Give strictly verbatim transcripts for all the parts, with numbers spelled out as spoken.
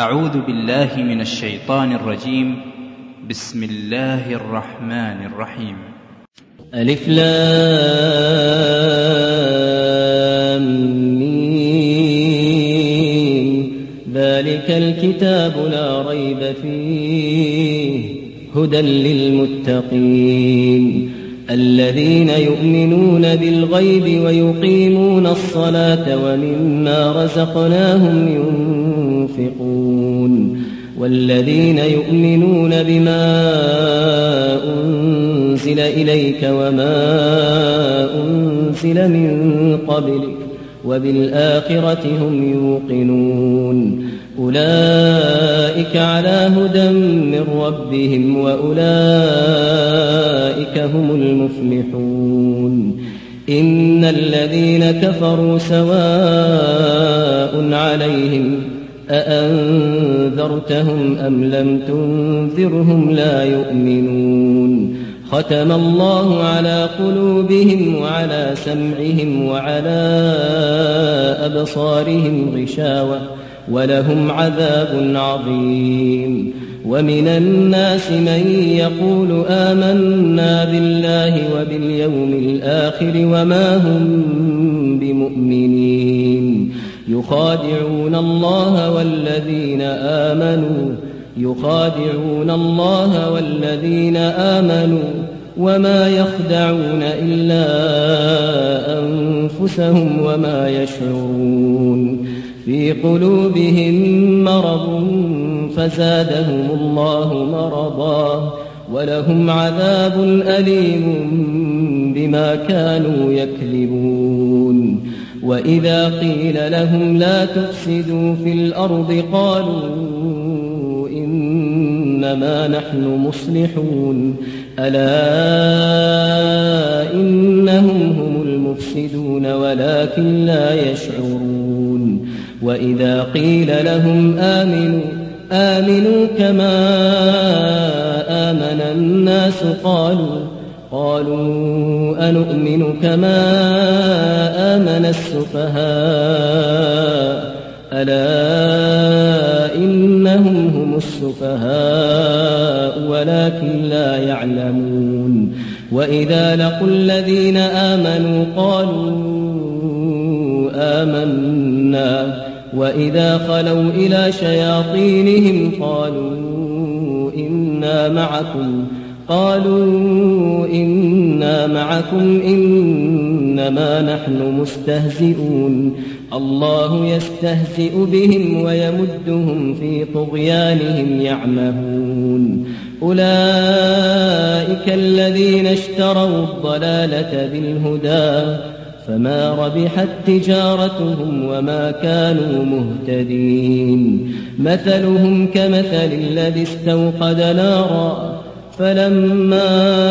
أعوذ بالله من الشيطان الرجيم. بسم الله الرحمن الرحيم. ألف لام ميم. ذلك الكتاب لا ريب فيه هدى للمتقين الذين يؤمنون بالغيب ويقيمون الصلاة ومما رزقناهم ينفقون والذين يؤمنون بما أنزل إليك وما أنزل من قبلك وبالآخرة هم يوقنون أولئك على هدى من ربهم وأولئك هم المفلحون. إن الذين كفروا سواء عليهم أأنذرتهم أم لم تنذرهم لا يؤمنون. ختم الله على قلوبهم وعلى سمعهم وعلى أبصارهم غشاوة ولهم عذاب عظيم. ومن الناس من يقول آمنا بالله وباليوم الآخر وما هم بمؤمنين يخادعون الله والذين آمنوا يخادعون الله والذين آمنوا وما يخدعون إلا أنفسهم وما يشعرون. في قلوبهم مرض فزادهم الله مرضا ولهم عذاب أليم بما كانوا يكذبون. وإذا قيل لهم لا تفسدوا في الأرض قالوا إنما نحن مصلحون ألا إنهم هم المفسدون ولكن لا يشعرون. وإذا قيل لهم آمنوا آمنوا كما آمن الناس قالوا قالوا أنؤمن كما آمن السفهاء ألا إنهم هم السفهاء ولكن لا يعلمون. وإذا لقوا الذين آمنوا قالوا آمنا وإذا خلوا إلى شياطينهم قالوا إنا معكم قالوا إنا معكم إنما نحن مستهزئون. الله يستهزئ بهم ويمدهم في طغيانهم يعمهون. أولئك الذين اشتروا الضلالة بالهدى فما ربحت تجارتهم وما كانوا مهتدين. مثلهم كمثل الذي استوقد نارا فلما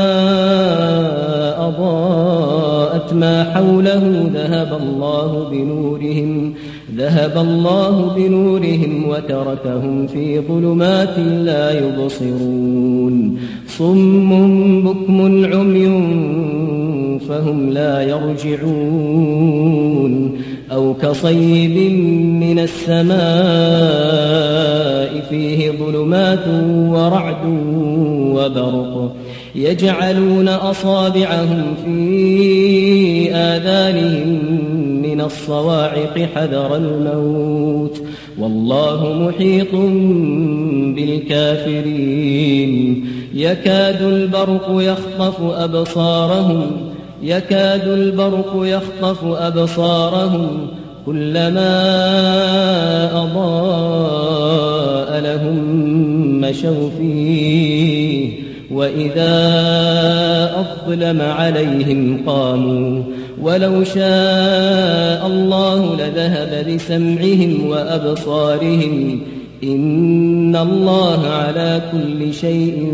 أضاءت ما حوله ذهب الله بنورهم ذهب الله بنورهم وتركهم في ظلمات لا يبصرون. صم بكم عمي فهم لا يرجعون. أو كصيب من السماء فيه ظلمات ورعد وبرق يجعلون أصابعهم في آذانهم من الصواعق حذر الموت والله محيط بالكافرين. يكاد البرق يخطف أبصارهم يكاد البرق يخطف أبصارهم كلما أضاء لهم مشوا فيه وإذا أظلم عليهم قاموا ولو شاء الله لذهب بسمعهم وأبصارهم إن الله على كل شيء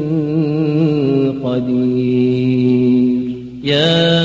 قدير. يا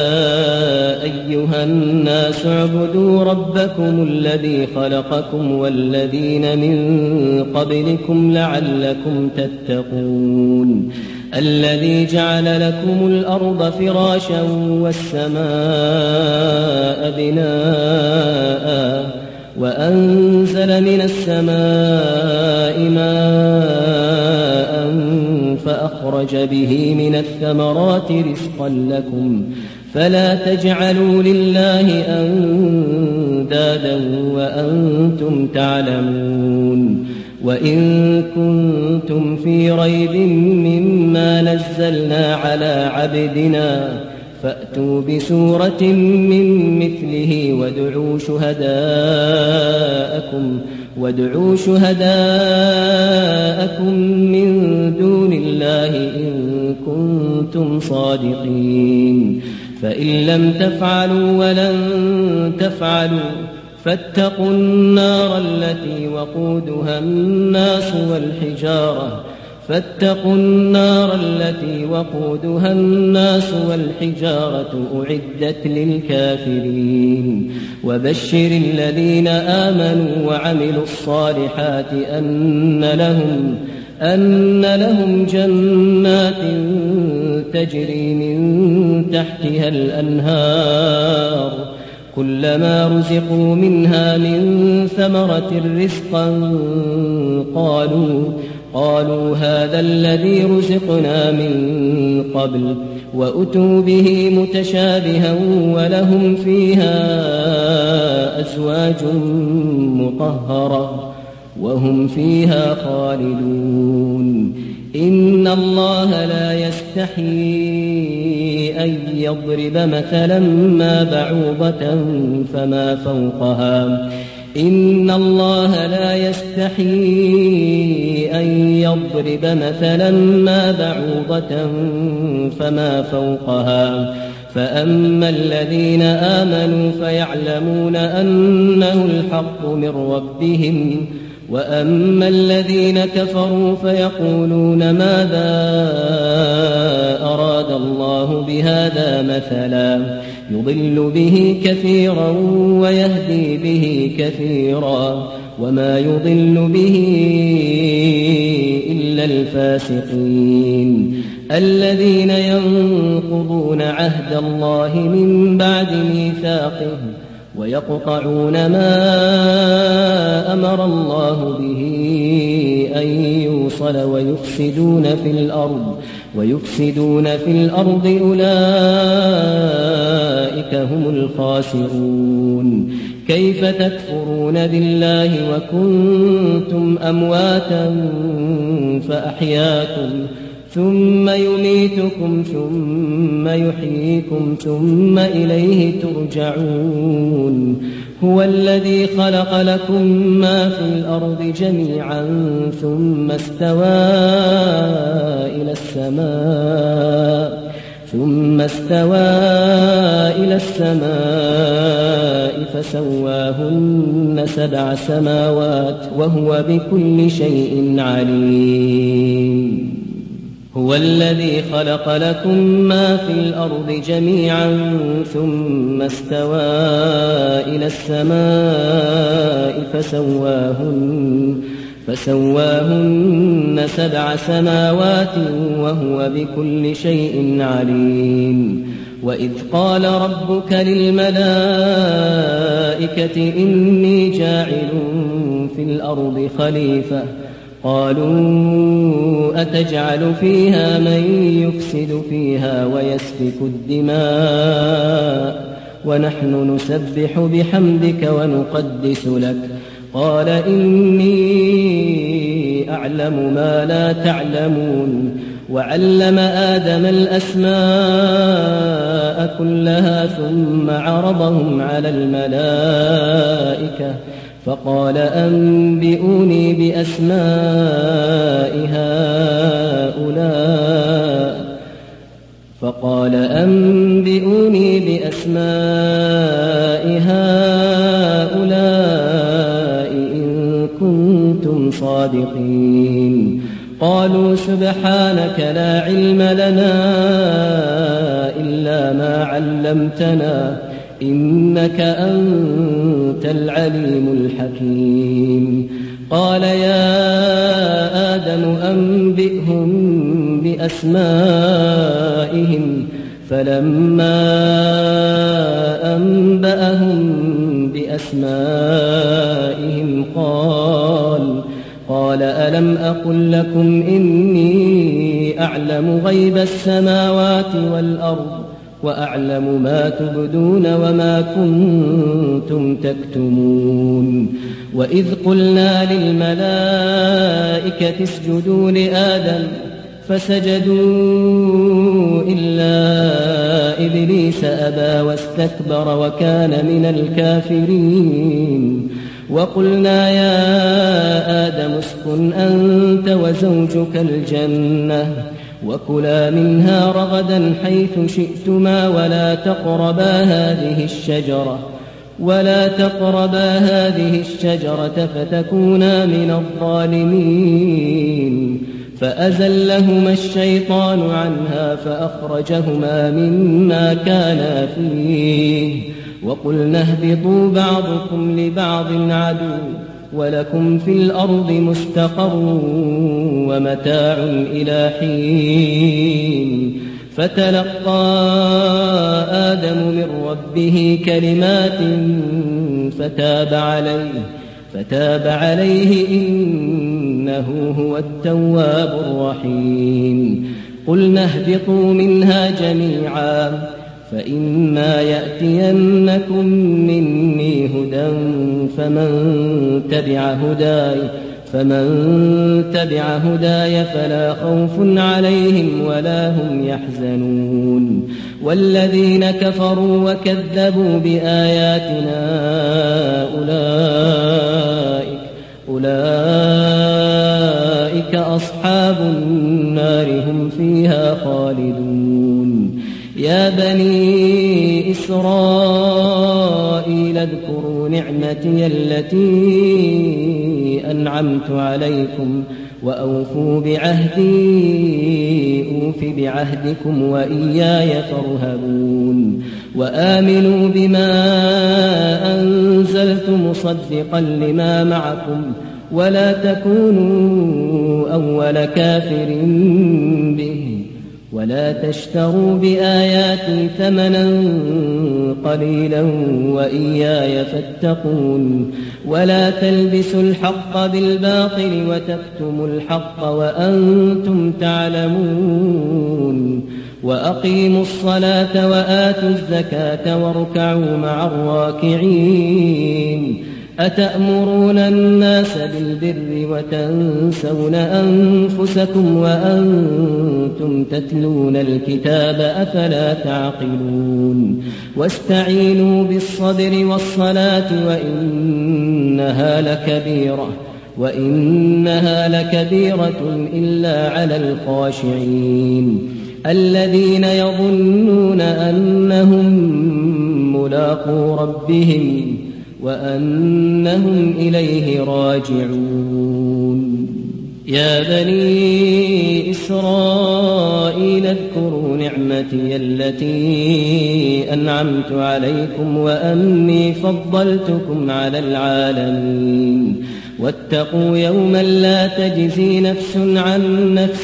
أيها الناس اعبدوا ربكم الذي خلقكم والذين من قبلكم لعلكم تتقون. الذي جعل لكم الأرض فراشا والسماء بناء وأنزل من السماء ماء فأخرج به من الثمرات رزقا لكم فلا تجعلوا لله أندادا وأنتم تعلمون وإن كنتم في ريب مما نزلنا على عبدنا فأتوا بسورة من مثله وادعوا شهداءكم وادعوا شهداءكم من دون الله إن كنتم صادقين فإن لم تفعلوا ولن تفعلوا فاتقوا النار التي وقودها الناس والحجارة فاتقوا النار التي وقودها الناس والحجارة أعدت للكافرين وبشر الذين آمنوا وعملوا الصالحات أن لهم أن لهم جنات تجري من تحتها الأنهار كلما رزقوا منها من ثمرة رزقا قالوا قالوا هذا الذي رزقنا من قبل وأتوا به متشابها ولهم فيها أزواج مطهرة وهم فيها خالدون إن الله لا يستحيي أن يضرب مثلا ما بعوضة فما فوقها إن الله لا يستحيي أن يضرب مثلا ما بعوضة فما فوقها فأما الذين آمنوا فيعلمون أنه الحق من ربهم وأما الذين كفروا فيقولون ماذا أراد الله بهذا مثلا يضل به كثيرا ويهدي به كثيرا وما يضل به إلا الفاسقين الذين ينقضون عهد الله من بعد ميثاقه ويقطعون ما أمر الله به أن يوصل ويفسدون في الأرض ويفسدون في الأرض أولئك هم الخاسرون كيف تكفرون بالله وكنتم أمواتا فأحياكم ثم يميتكم ثم يحييكم ثم إليه ترجعون هو الذي خلق لكم ما في الأرض جميعا ثم استوى إلى السماء ثم استوى إلى السماء فسواهن سبع سماوات وهو بكل شيء عليم هو الذي خلق لكم ما في الأرض جميعا ثم استوى إلى السماء فسواهن فسواهن سبع سماوات وهو بكل شيء عليم وإذ قال ربك للملائكة إني جاعل في الأرض خليفة قالوا أتجعل فيها من يفسد فيها ويسفك الدماء ونحن نسبح بحمدك ونقدس لك قال إني أعلم ما لا تعلمون وعلم آدم الأسماء كلها ثم عرضهم على الملائكة فقال أنبئوني بأسماء هؤلاء فقال أنبئوني بأسماء هؤلاء إن كنتم صادقين قالوا سبحانك لا علم لنا إلا ما علمتنا إنك أنت العليم الحكيم قال يا آدم أنبئهم بأسمائهم فلما أنبأهم بأسمائهم قال ألم أقل لكم إني أعلم غيب السماوات والأرض وأعلم ما تبدون وما كنتم تكتمون وإذ قلنا للملائكة اسجدوا لآدم فسجدوا إلا إبليس أبى واستكبر وكان من الكافرين وقلنا يا آدم اسكن أنت وزوجك الجنة وكلا منها رغدا حيث شئتما ولا تقربا هذه الشجرة ولا تقربا هذه الشجرة فتكونا من الظالمين فأزلهما الشيطان عنها فأخرجهما مما كانا فيه وقلنا اهبطوا بعضكم لبعض عدو ولكم في الأرض مستقر ومتاع إلى حين فتلقى آدم من ربه كلمات فتاب عليه فتاب عليه إنه هو التواب الرحيم قلنا اهبطوا منها جميعا فإما يأتينكم مني هدى فمن تبع هداي فمن تبع هداي فلا خوف عليهم ولا هم يحزنون والذين كفروا وكذبوا بآياتنا أولئك أولئك أصحاب النار هم فيها خالدون يا بني إسرائيل اذكروا نعمتي التي أنعمت عليكم وأوفوا بعهدي أوف بعهدكم وإياي فارهبون وآمنوا بما أنزلت مصدقا لما معكم ولا تكونوا أول كافر به ولا تشتروا بآياتي ثمنا قليلا وإياي فاتقون ولا تلبسوا الحق بالباطل وتكتموا الحق وأنتم تعلمون وأقيموا الصلاة وآتوا الزكاة واركعوا مع الراكعين أتأمرون الناس بالبر وتنسون أنفسكم وأنتم تتلون الكتاب أفلا تعقلون واستعينوا بالصبر والصلاة وإنها لكبيرة وإنها لكبيرة إلا على الخاشعين الذين يظنون أنهم ملاقو ربهم وأنهم إليه راجعون يا بني إسرائيل اذكروا نعمتي التي أنعمت عليكم وأني فضلتكم على العالمين واتقوا يوما لا تجزي نفس عن نفس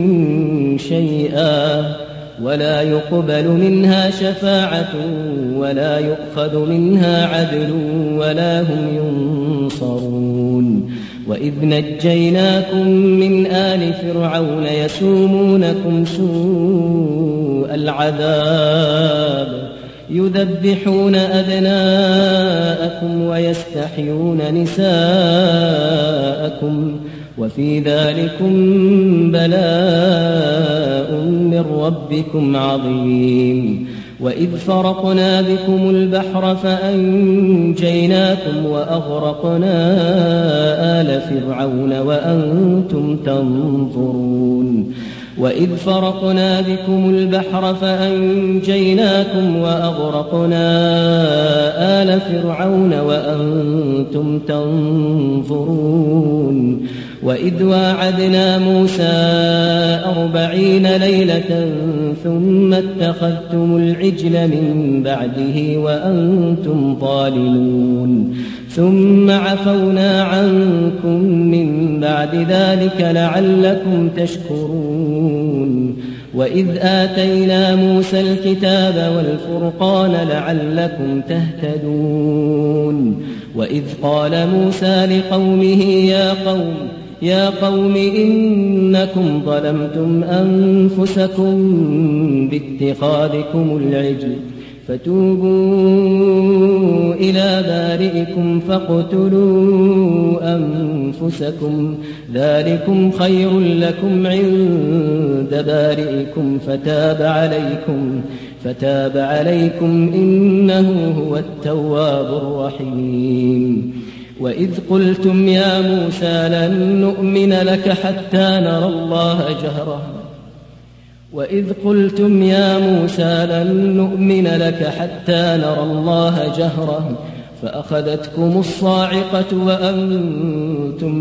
شيئا ولا يقبل منها شفاعة ولا يؤخذ منها عدل ولا هم ينصرون وإذ نجيناكم من آل فرعون يسومونكم سوء العذاب يذبحون أبناءكم ويستحيون نساءكم وفي ذلكم بلاء من ربكم عظيم وإذ فرقنا بكم البحر فأنجيناكم وأغرقنا آل فرعون وأنتم تنظرون وإذ فرقنا بكم البحر فأنجيناكم وأغرقنا آل فرعون وأنتم تنظرون وإذ واعدنا موسى أربعين ليلة ثم اتخذتم العجل من بعده وأنتم ظالمون ثم عفونا عنكم من بعد ذلك لعلكم تشكرون وإذ آتينا موسى الكتاب والفرقان لعلكم تهتدون وإذ قال موسى لقومه يا قوم يا قوم إنكم ظلمتم أنفسكم باتخاذكم العجل فتوبوا إلى بارئكم فاقتلوا أنفسكم ذلكم خير لكم عند بارئكم فتاب عليكم فتاب عليكم إنه هو التواب الرحيم. وإذ قلتم يا موسى لن نؤمن لك حتى نرى الله جهرة وإذ قلتم يا موسى لن نؤمن لك حتى نرى الله جهرة فأخذتكم الصاعقة وأنتم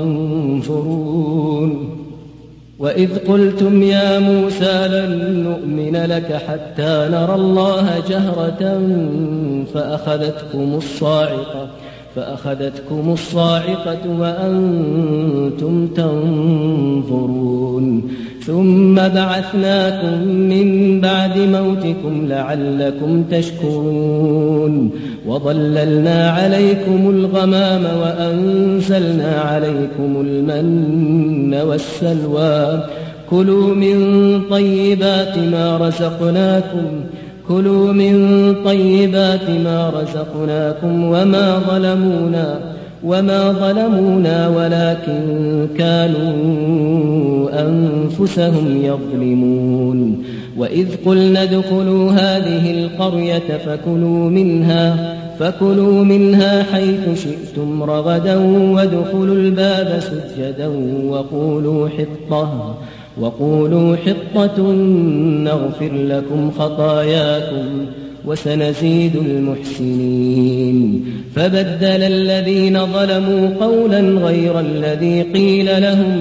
تنظرون وإذ قلتم يا موسى لن نؤمن لك حتى نرى الله جهرة فأخذتكم الصاعقة فأخذتكم الصاعقة وأنتم تنظرون ثم بعثناكم من بعد موتكم لعلكم تشكرون وظللنا عليكم الغمام وأنزلنا عليكم المن والسلوى كلوا من طيبات ما رزقناكم كلوا من طيبات ما رزقناكم وما ظلمونا وما ظلمونا ولكن كانوا أنفسهم يظلمون وإذ قلنا ادخلوا هذه القرية فكلوا منها فكلوا منها حيث شئتم رغدا وادخلوا الباب سجدا وقولوا حطة وقولوا حطة نغفر لكم خطاياكم وسنزيد المحسنين. فبدل الذين ظلموا قولا غير الذي قيل لهم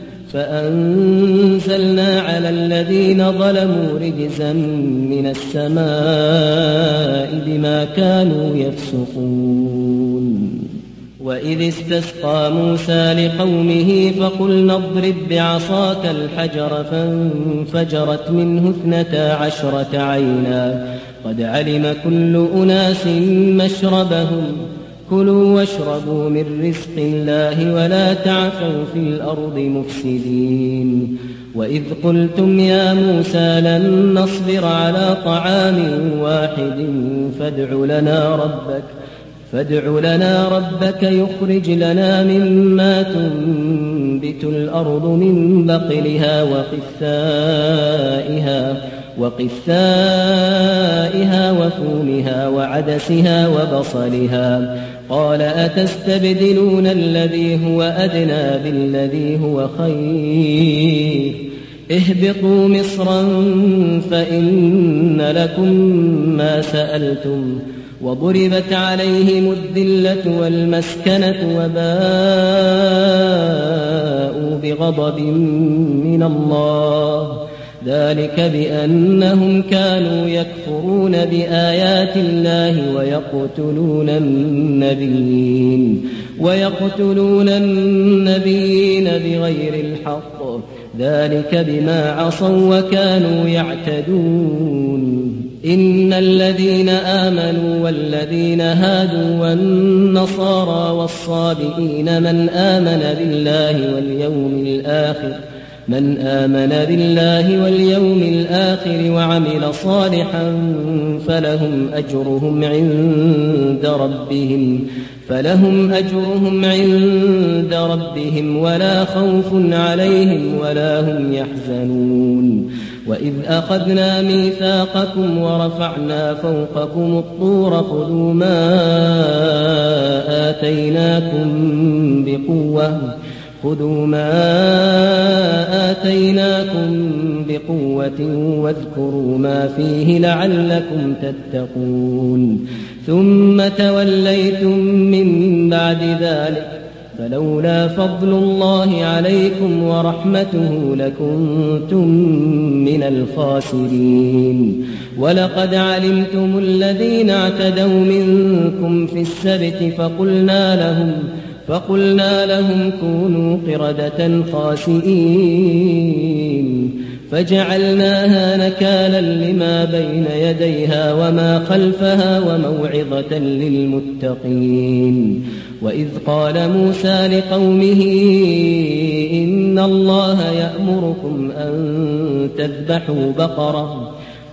فأنزلنا على الذين ظلموا رجزا من السماء بما كانوا يفسقون. وإذ استسقى موسى لقومه فقلنا اضرب بعصاك الحجر فانفجرت منه اثنتا عشرة عينا قد علم كل أناس مشربهم كلوا واشربوا من رزق الله ولا تعثوا في الأرض مفسدين. وإذ قلتم يا موسى لن نصبر على طعام واحد فادع لنا ربك فادع لنا ربك يخرج لنا مما تنبت الأرض من بقلها وقثائها وقثائها وفومها وعدسها وبصلها قال أتستبدلون الذي هو أدنى بالذي هو خير اهبطوا مصرا فإن لكم ما سألتم وضربت عليهم الذلة والمسكنة وباءوا بغضب من الله ذلك بأنهم كانوا يكفرون بآيات الله ويقتلون النبيين ويقتلون النبيين بغير الحق ذلك بما عصوا وكانوا يعتدون. إن الذين آمنوا والذين هادوا والنصارى والصابئين من آمن بالله واليوم الآخر من آمن بالله واليوم الآخر وعمل صالحا فلهم أجرهم عند ربهم فلهم أجرهم عند ربهم ولا خوف عليهم ولا هم يحزنون. وإذ أخذنا ميثاقكم ورفعنا فوقكم الطور خذوا ما آتيناكم بقوة خذوا ما آتيناكم بقوة واذكروا ما فيه لعلكم تتقون. ثم توليتم من بعد ذلك فلولا فضل الله عليكم ورحمته لكنتم من الخاسرين. ولقد علمتم الذين اعتدوا منكم في السبت فقلنا لهم فقلنا لهم كونوا قردة خاسئين فجعلناها نكالا لما بين يديها وما خلفها وموعظة للمتقين. وإذ قال موسى لقومه إن الله يأمركم أن تذبحوا بقرة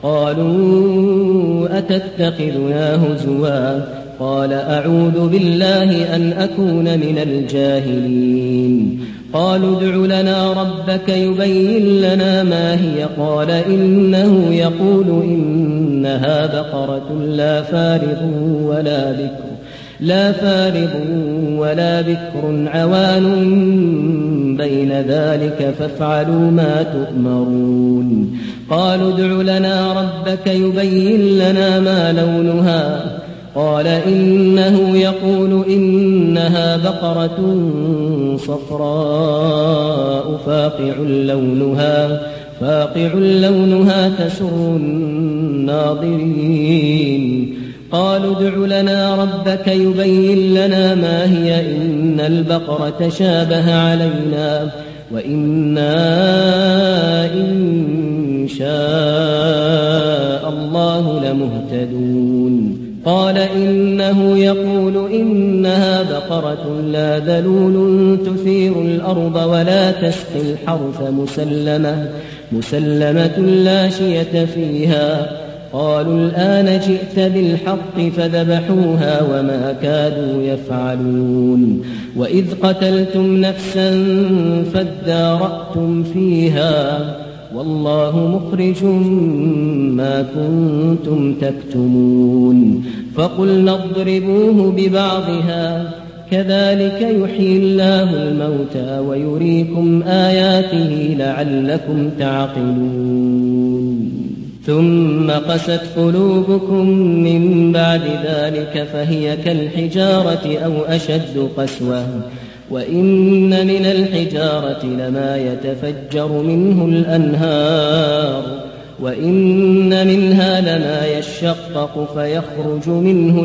قالوا أتتخذنا هزوا قال أعوذ بالله أن أكون من الجاهلين. قالوا ادع لنا ربك يبين لنا ما هي قال إنه يقول إنها بقرة لا فارض ولا بكر لا فارض ولا بكر عوان بين ذلك فافعلوا ما تؤمرون. قالوا ادع لنا ربك يبين لنا ما لونها قال إنه يقول إنها بقرة صفراء فاقع لونها فاقع لونها تسر الناظرين. قالوا ادع لنا ربك يبين لنا ما هي إن البقرة شابه علينا وإنا إن شاء الله لمهتدون. قال إنه يقول إنها بقرة لا ذلول تثير الأرض ولا تسقي الحرث مسلمة مسلمة لا شية فيها. قالوا الآن جئت بالحق فذبحوها وما كادوا يفعلون. وإذ قتلتم نفسا فادارأتم فيها والله مخرج ما كنتم تكتمون. فقلنا اضربوه ببعضها كذلك يحيي الله الموتى ويريكم آياته لعلكم تعقلون. ثم قست قلوبكم من بعد ذلك فهي كالحجارة أو أشد قسوة وإن من الحجارة لما يتفجر منه الأنهار وإن منها لما يشقق فيخرج منه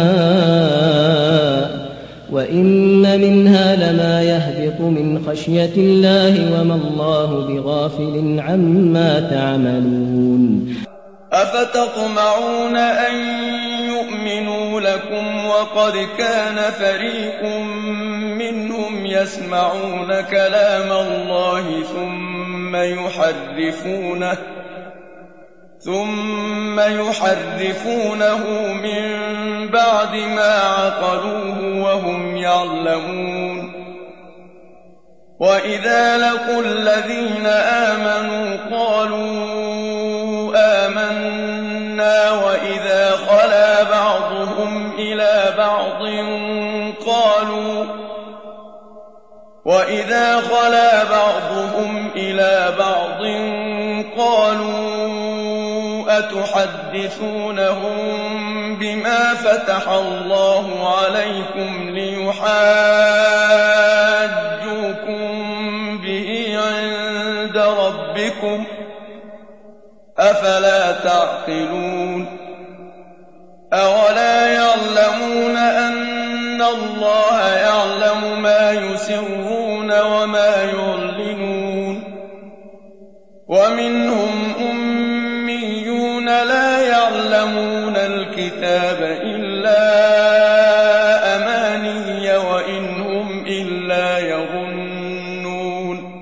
الماء وإن منها لما يهبط من خشية الله وما الله بغافل عما تعملون. أفتطمعون أن يؤمنوا لكم وقد كان فريق منهم يسمعون كلام الله ثم يحرفونه ثم يحرفونه من بعد ما عقلوه وهم يعلمون. وإذا لقوا الذين آمنوا قالوا آمنا وإذا خلا بعضهم إلى بعض قالوا وإذا خلا بعضهم إلى بعض قالوا أتحدثونهم بما فتح الله عليكم ليحاجوكم به عند ربكم أفلا تعقلون. أولا يعلمون أن الله يعلم ما يسرون وما يعلنون. ومنهم أميون لا يعلمون الكتاب إلا أماني وإن هم إلا يظنون.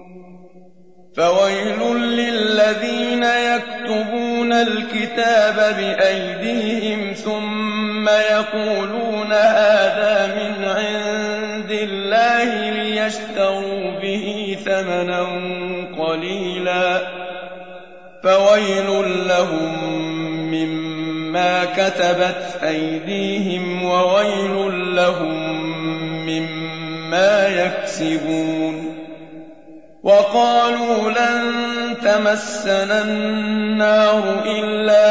فويل للذين يكتبون الكتاب بأيديهم ثم يقولون هذا من عند الله ليشتروا به ثمنا قليلا فويل لهم مما كتبت أيديهم وويل لهم مما يكسبون. وقالوا لن تمسنا النار إلا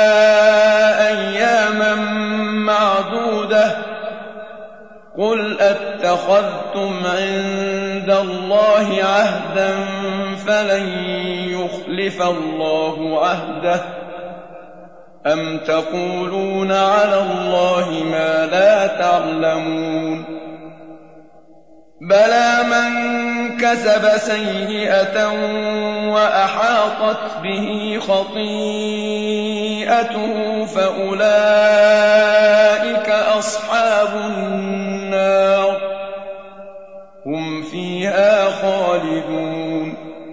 أياما معدودة قل أتخذتم عند الله عهدا فلن يخلف الله عهده أم تقولون على الله ما لا تعلمون. بلى من كسب سيئة وأحاطت به خطيئته فأولئك أصحاب النار هم فيها خالدون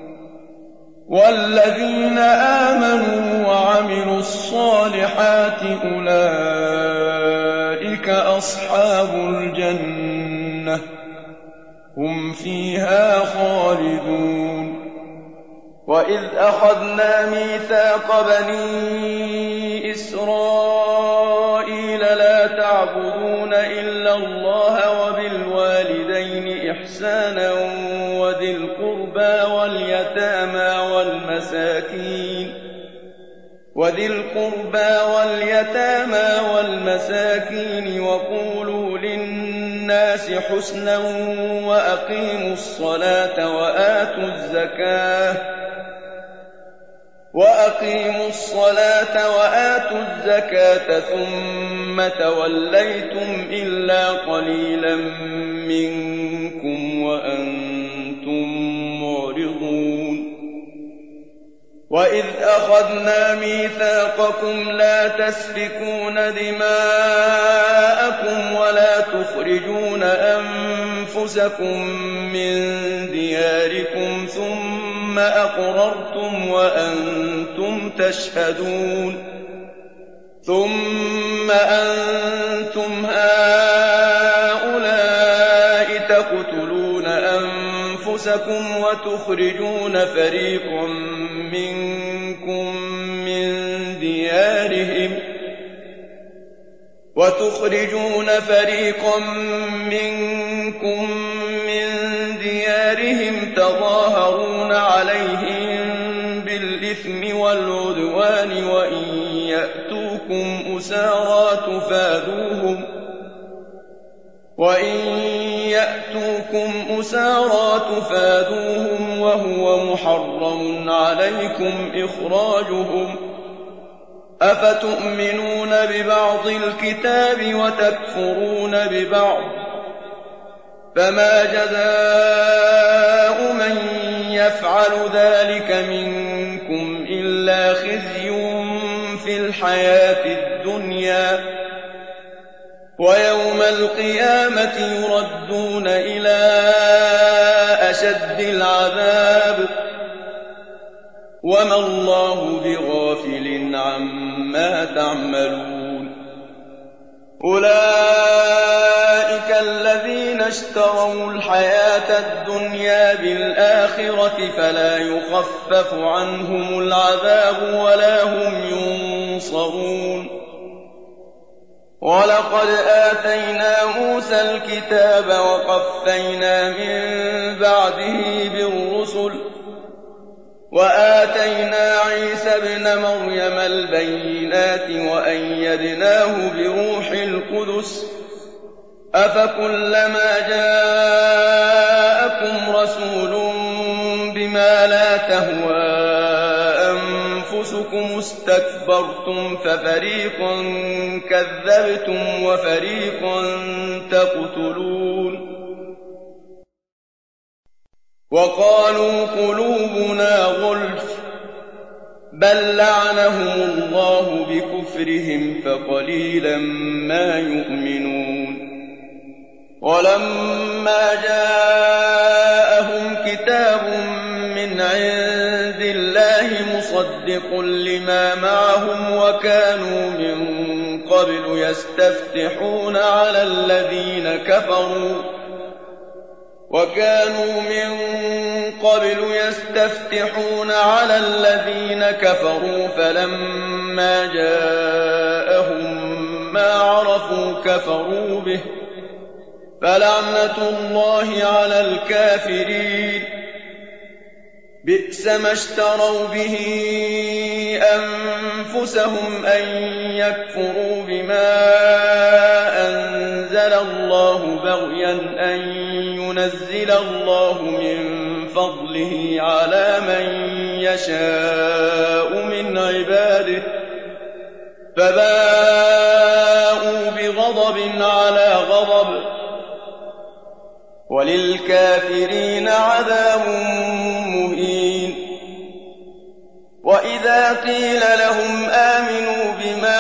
والذين آمنوا وعملوا الصالحات أولئك أصحاب الجنة هم فيها خالدون وإذ أخذنا ميثاق بني إسرائيل لا تعبدون إلا الله وبالوالدين إحسانا وذي القربى واليتامى والمساكين وذي القربى واليتامى والمساكين وقولوا للناس حسنا وأقيموا الصلاة وآتوا الزكاة وأقيموا الصلاة وآتوا الزكاة ثم توليتم إلا قليلا منكم وأنتم معرضون وإذ أخذنا ميثاقكم لا تسفكون دماءكم ولا تخرجون أنفسكم من دياركم ثم أقررتم وأنتم تشهدون ثم أنتم هؤلاء تقتلون أنفسكم وتخرجون فريقا منكم من ديارهم وتخرجون فريقا منكم من ديارهم تظاهرون عليهم بالإثم والعدوان وإن يأتوكم أسارى تفادوهم وإن يأتوكم أسارى تفادوهم وهو محرم عليكم إخراجهم أفتؤمنون ببعض الكتاب وتكفرون ببعض فما جزاء من يفعل ذلك منكم إلا خزي في الحياة الدنيا ويوم القيامة يردون إلى أشد العذاب وما الله بغافل عما تعملون أولئك الذين اشتروا الحياة الدنيا بالآخرة فلا يخفف عنهم العذاب ولا هم ينصرون ولقد آتينا موسى الكتاب وقفينا من بعده بالرسل وآتينا عيسى ابن مريم البينات وأيدناه بروح القدس أفكلما جاءكم رسول بما لا تهوى أنفسكم استكبرتم ففريقا كذبتم وفريقا تقتلون وقالوا قلوبنا غلف بل لعنهم الله بكفرهم فقليلا ما يؤمنون ولما جاءهم كتاب من عند الله مصدق لما معهم وكانوا من قبل يستفتحون على الذين كفروا وكانوا من قبل يستفتحون على الذين كفروا فلما جاءهم ما عرفوا كفروا به فلعنة الله على الكافرين بئس ما اشتروا به أنفسهم أن يكفروا بما أنزل الله بغيا أن ينزل الله من فضله على من يشاء من عباده فباءوا بغضب على غضب وللكافرين عذاب مهين. وإذا قيل لهم آمنوا بما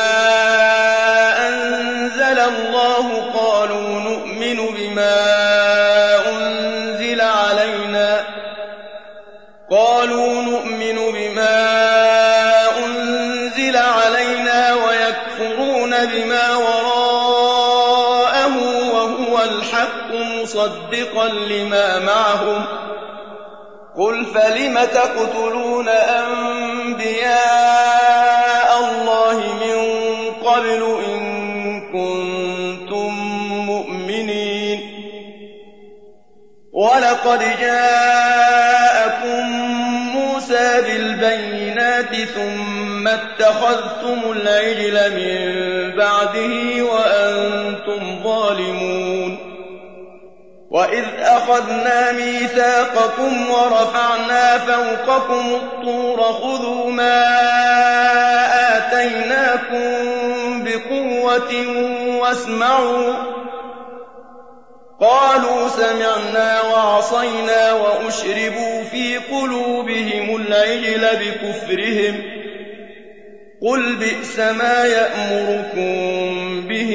أنزل الله قالوا نؤمن بما أنزل علينا قالوا نؤمن بما أنزل علينا ويكفرون بما وراءه وهو الحق مصدقا لما معهم قل فلم تقتلون أنبياء الله من قبل إن كنتم مؤمنين ولقد جاءكم موسى بالبينات ثم اتخذتم العجل من بعده وأنتم ظالمون. وإذ أخذنا ميثاقكم ورفعنا فوقكم الطور خذوا ما آتيناكم بقوة واسمعوا قالوا سمعنا وعصينا وأشربوا في قلوبهم العجل بكفرهم قل بئس ما يأمركم به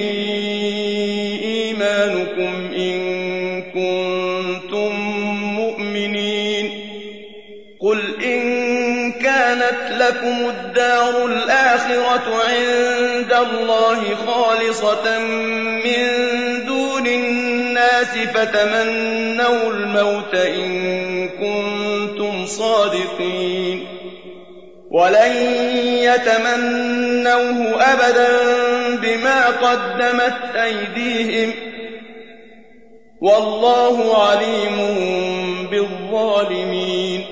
إيمانكم إن كنتم مؤمنين قل إن كانت لكم الدار الآخرة عند الله خالصة من دون الناس فتمنوا الموت إن كنتم صادقين ولن يتمنوه أبدا بما قدمت أيديهم والله عليم بالظالمين.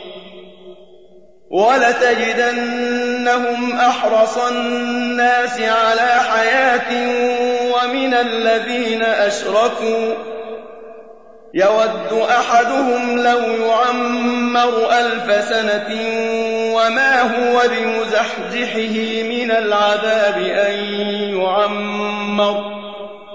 ولتجدنهم أحرص الناس على حياة ومن الذين أشركوا يود أحدهم لو يعمر ألف سنة وما هو بمزحزحه من العذاب أن يعمر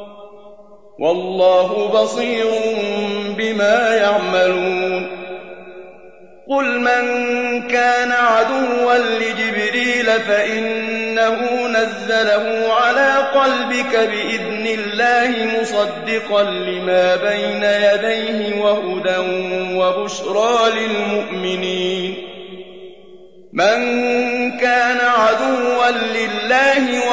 والله بصير بما يعملون. قل من كان عدوا لجبريل فإنه نزله على قلبك بإذن الله مصدقا لما بين يديه وهدى وبشرى للمؤمنين. من كان عدوا لله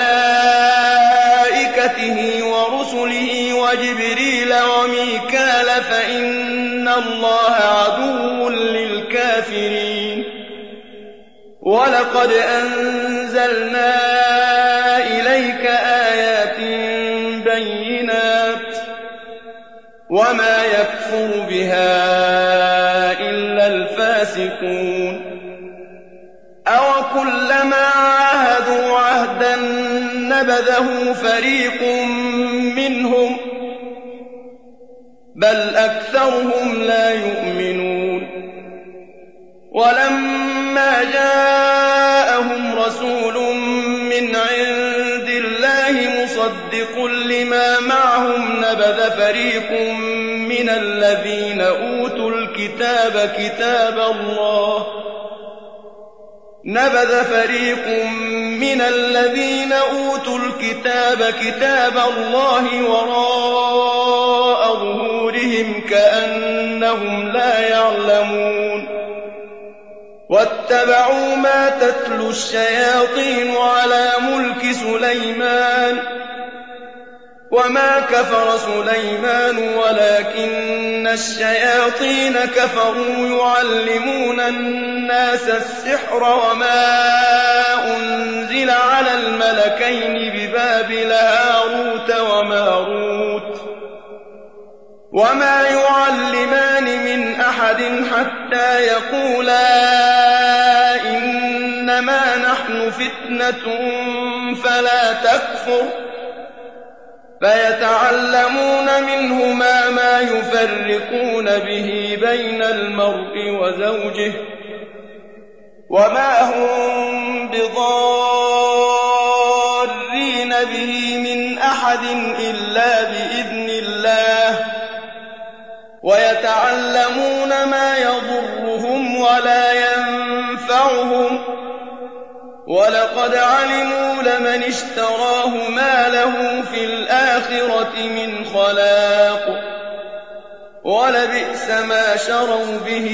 وملائكته ورسله وجبريل وميكال فإن الله عدو للكافرين. ولقد أنزلنا إليك آيات بينات وما يكفر بها إلا الفاسقون. أوكلما عاهدوا عهدا نبذه فريق منهم بل أكثرهم لا يؤمنون. ولما جاءهم رسول من عند الله مصدق لما معهم نبذ فريق من الذين أوتوا الكتاب كتاب الله نبذ فريق من الذين أوتوا الكتاب كتاب الله وراء ظهورهم كأنهم لا يعلمون. واتبعوا ما تتلو الشياطين على ملك سليمان وما كفر سليمان ولكن الشياطين كفروا يعلمون الناس السحر وما أنزل على الملكين ببابل هاروت وماروت وما يعلمان من أحد حتى يقولا إنما نحن فتنة فلا تكفر فيتعلمون منهما ما يفرقون به بين المرء وزوجه وما هم بضارين به من أحد إلا بإذن الله ويتعلمون ما يضرهم ولا ينفعهم ولقد علموا لمن اشتراه ما له في الآخرة من خلاق ولبئس ما شروا به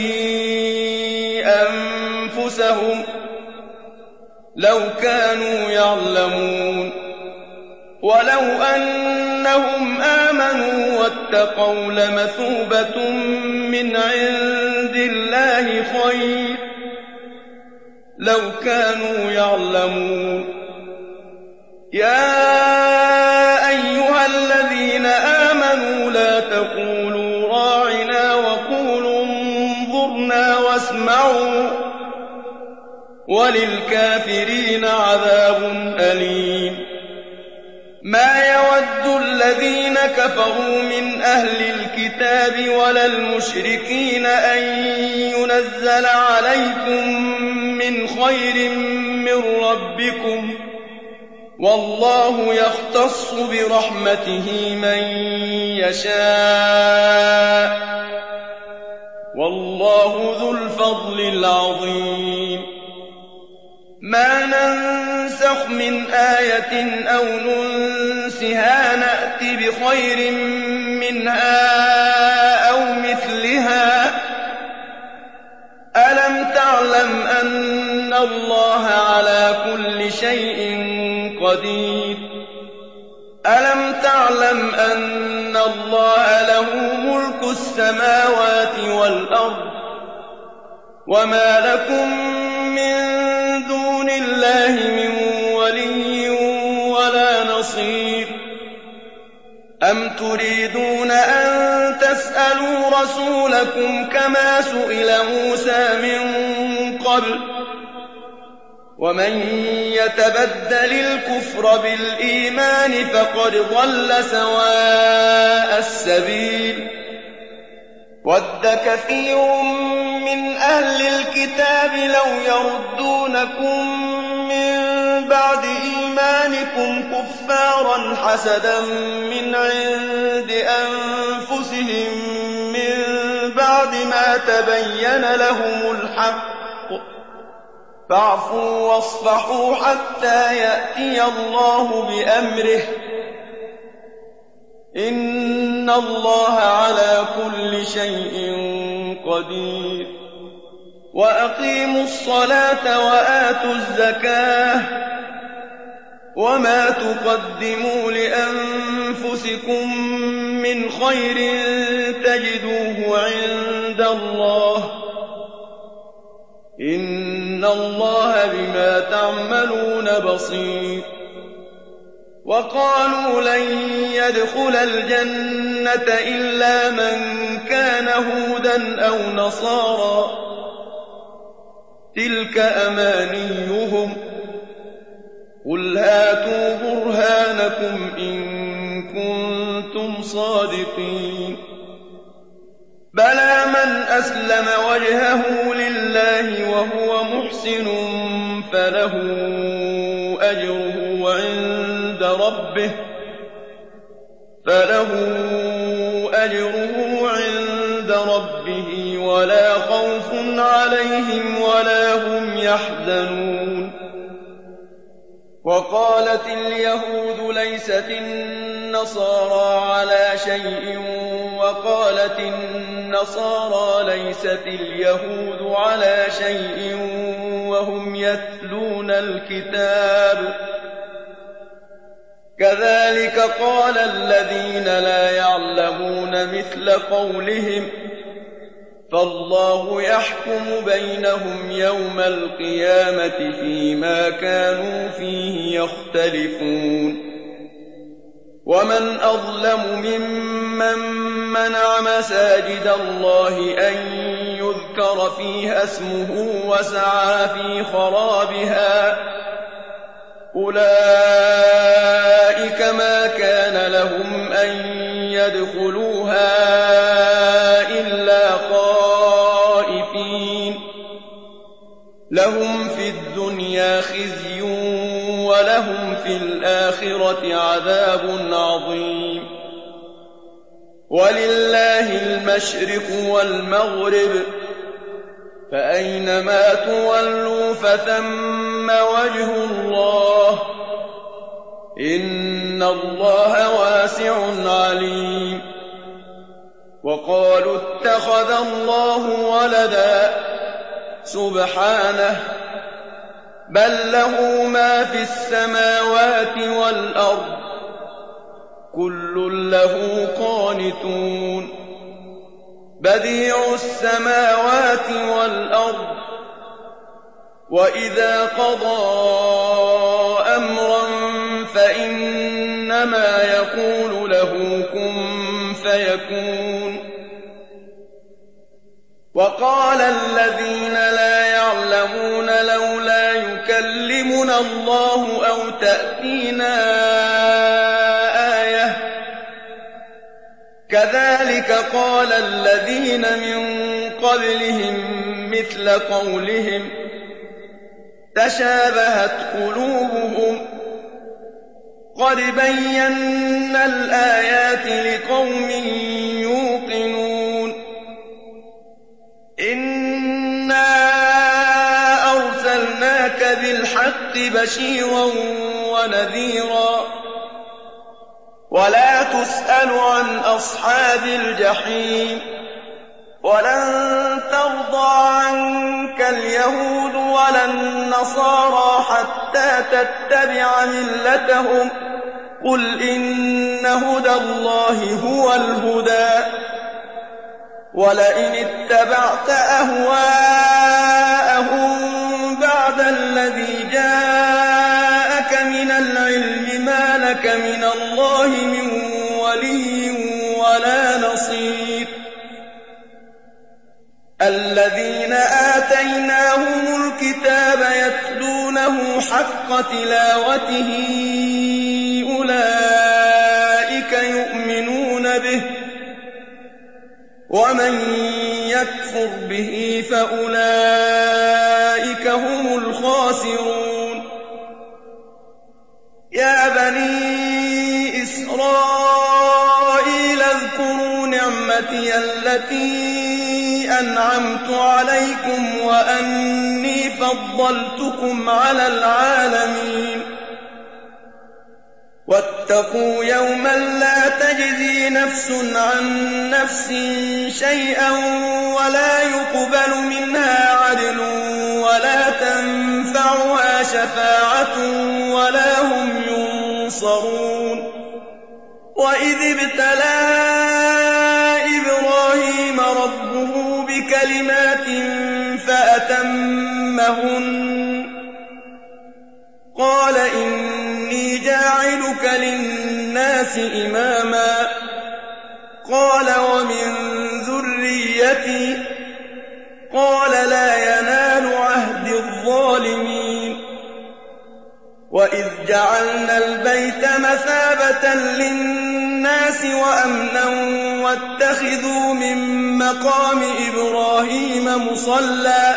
أنفسهم لو كانوا يعلمون ولو أنهم آمنوا واتقوا لمثوبة من عند الله خير لو كانوا يعلمون يا أيها الذين آمنوا لا تقولوا راعنا وقولوا انظرنا واسمعوا وللكافرين عذاب أليم ما يود الذين كفروا من أهل الكتاب ولا المشركين أن ينزل عليكم من خير من ربكم والله يختص برحمته من يشاء والله ذو الفضل العظيم ما ننسخ من آية أو ننسها نأت بخير منها أو مثلها ألم تعلم أن الله على كل شيء قدير ألم تعلم أن الله له ملك السماوات والأرض وما لكم من دون الله من ولي ولا نصير أم تريدون أن تسألوا رسولكم كما سئل موسى من قبل ومن يتبدل الكفر بالإيمان فقد ضل سواء السبيل ود كثير من أهل الكتاب لو يردونكم من بعد إيمانكم كفارا حسدا من عند أنفسهم من بعد ما تبين لهم الحق فاعفوا واصفحوا حتى يأتي الله بأمره إن الله على كل شيء قدير وأقيموا الصلاة وآتوا الزكاة وما تقدموا لأنفسكم من خير تجدوه عند الله إن الله بما تعملون بصير وقالوا لن يدخل الجنة إلا من كان هودا أو نصارى تلك أمانيهم قل هاتوا برهانكم إن كنتم صادقين بلى من أسلم وجهه لله وهو محسن فله أجره عند ربه فله أجره عند ربه ولا خوف عليهم ولا هم يحزنون وقالت اليهود ليست النصارى على شيء وقالت النصارى ليست اليهود على شيء وهم يتلون الكتاب كذلك قال الذين لا يعلمون مثل قولهم فالله يحكم بينهم يوم القيامة فيما كانوا فيه يختلفون ومن أظلم ممن منع مساجد الله أن يذكر فيها اسمه وسعى في خرابها أولئك ما كان لهم أن يدخلوها إلا خائفين لهم في الدنيا خزي ولهم في الآخرة عذاب عظيم ولله المشرق والمغرب فأينما تولوا فثم وجه الله إن الله واسع عليم وقالوا اتخذ الله ولدا سبحانه بل له ما في السماوات والأرض كل له قانتون بديع السماوات والأرض وإذا قضى أمرا فإنما يقول له كن فيكون وقال الذين لا يعلمون لولا يكلمنا الله أو تأتينا آية كذلك قال الذين من قبلهم مثل قولهم تشابهت قلوبهم قد بينا الآيات لقوم يوقنون إنا أرسلناك بالحق بشيرا ونذيرا ولا تسأل عن أصحاب الجحيم ولن ترضى عنك اليهود ولا النصارى حتى تتبع ملتهم قل إن هدى الله هو الهدى ولئن اتبعت أهواءهم بعد الذي جاءك من العلم ما لك من الله من ولي ولا نصير الذين آتيناهم الكتاب يتلونه حق تلاوته أولئك يؤمنون به ومن يكفر به فأولئك هم الخاسرون يا بني إسرائيل اذكروا نعمتي التي أنعمت عليكم وأني فضلتكم على العالمين واتقوا يوما لا تجزي نفس عن نفس شيئا ولا يقبل منها عدل ولا تنفعها شفاعة ولا هم ينصرون وإذ ابتلى إبراهيم ربه بكلمات فأتمهن قال إني جاعلك للناس إماما قال ومن ذريتي قال لا ينال عهد الظالمين وإذ جعلنا البيت مثابة للناس وأمنا واتخذوا من مقام إبراهيم مصلى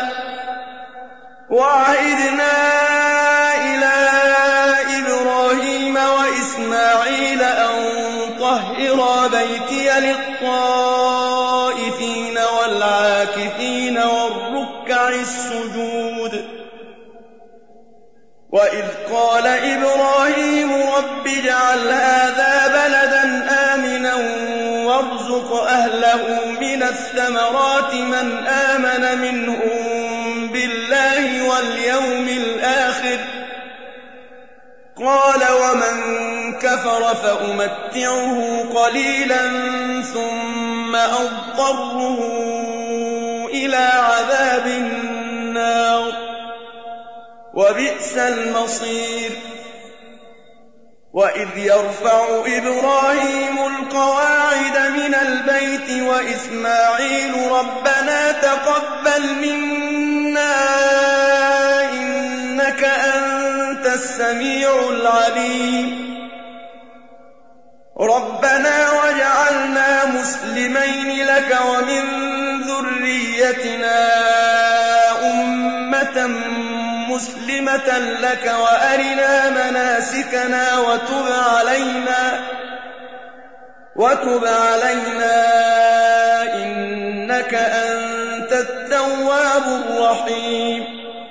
وعهدنا إلى إبراهيم وإسماعيل أن طهرا بيتي للطائفين والعاكفين والركع السجود وإذ قال إبراهيم رب اجعل هذا بلدا آمنا وارزق أهله من الثمرات من آمن منهم بالله واليوم الآخر قال ومن كفر فأمتعه قليلا ثم أضطره إلى عذاب النار وبئس المصير وإذ يرفع إبراهيم القواعد من البيت وإسماعيل ربنا تقبل منا إنك أنت السميع العليم ربنا واجعلنا مسلمين لك ومن ذريتنا أمة مسلمة لك وأرنا مناسكنا وتب علينا وتب علينا إنك أنت التواب الرحيم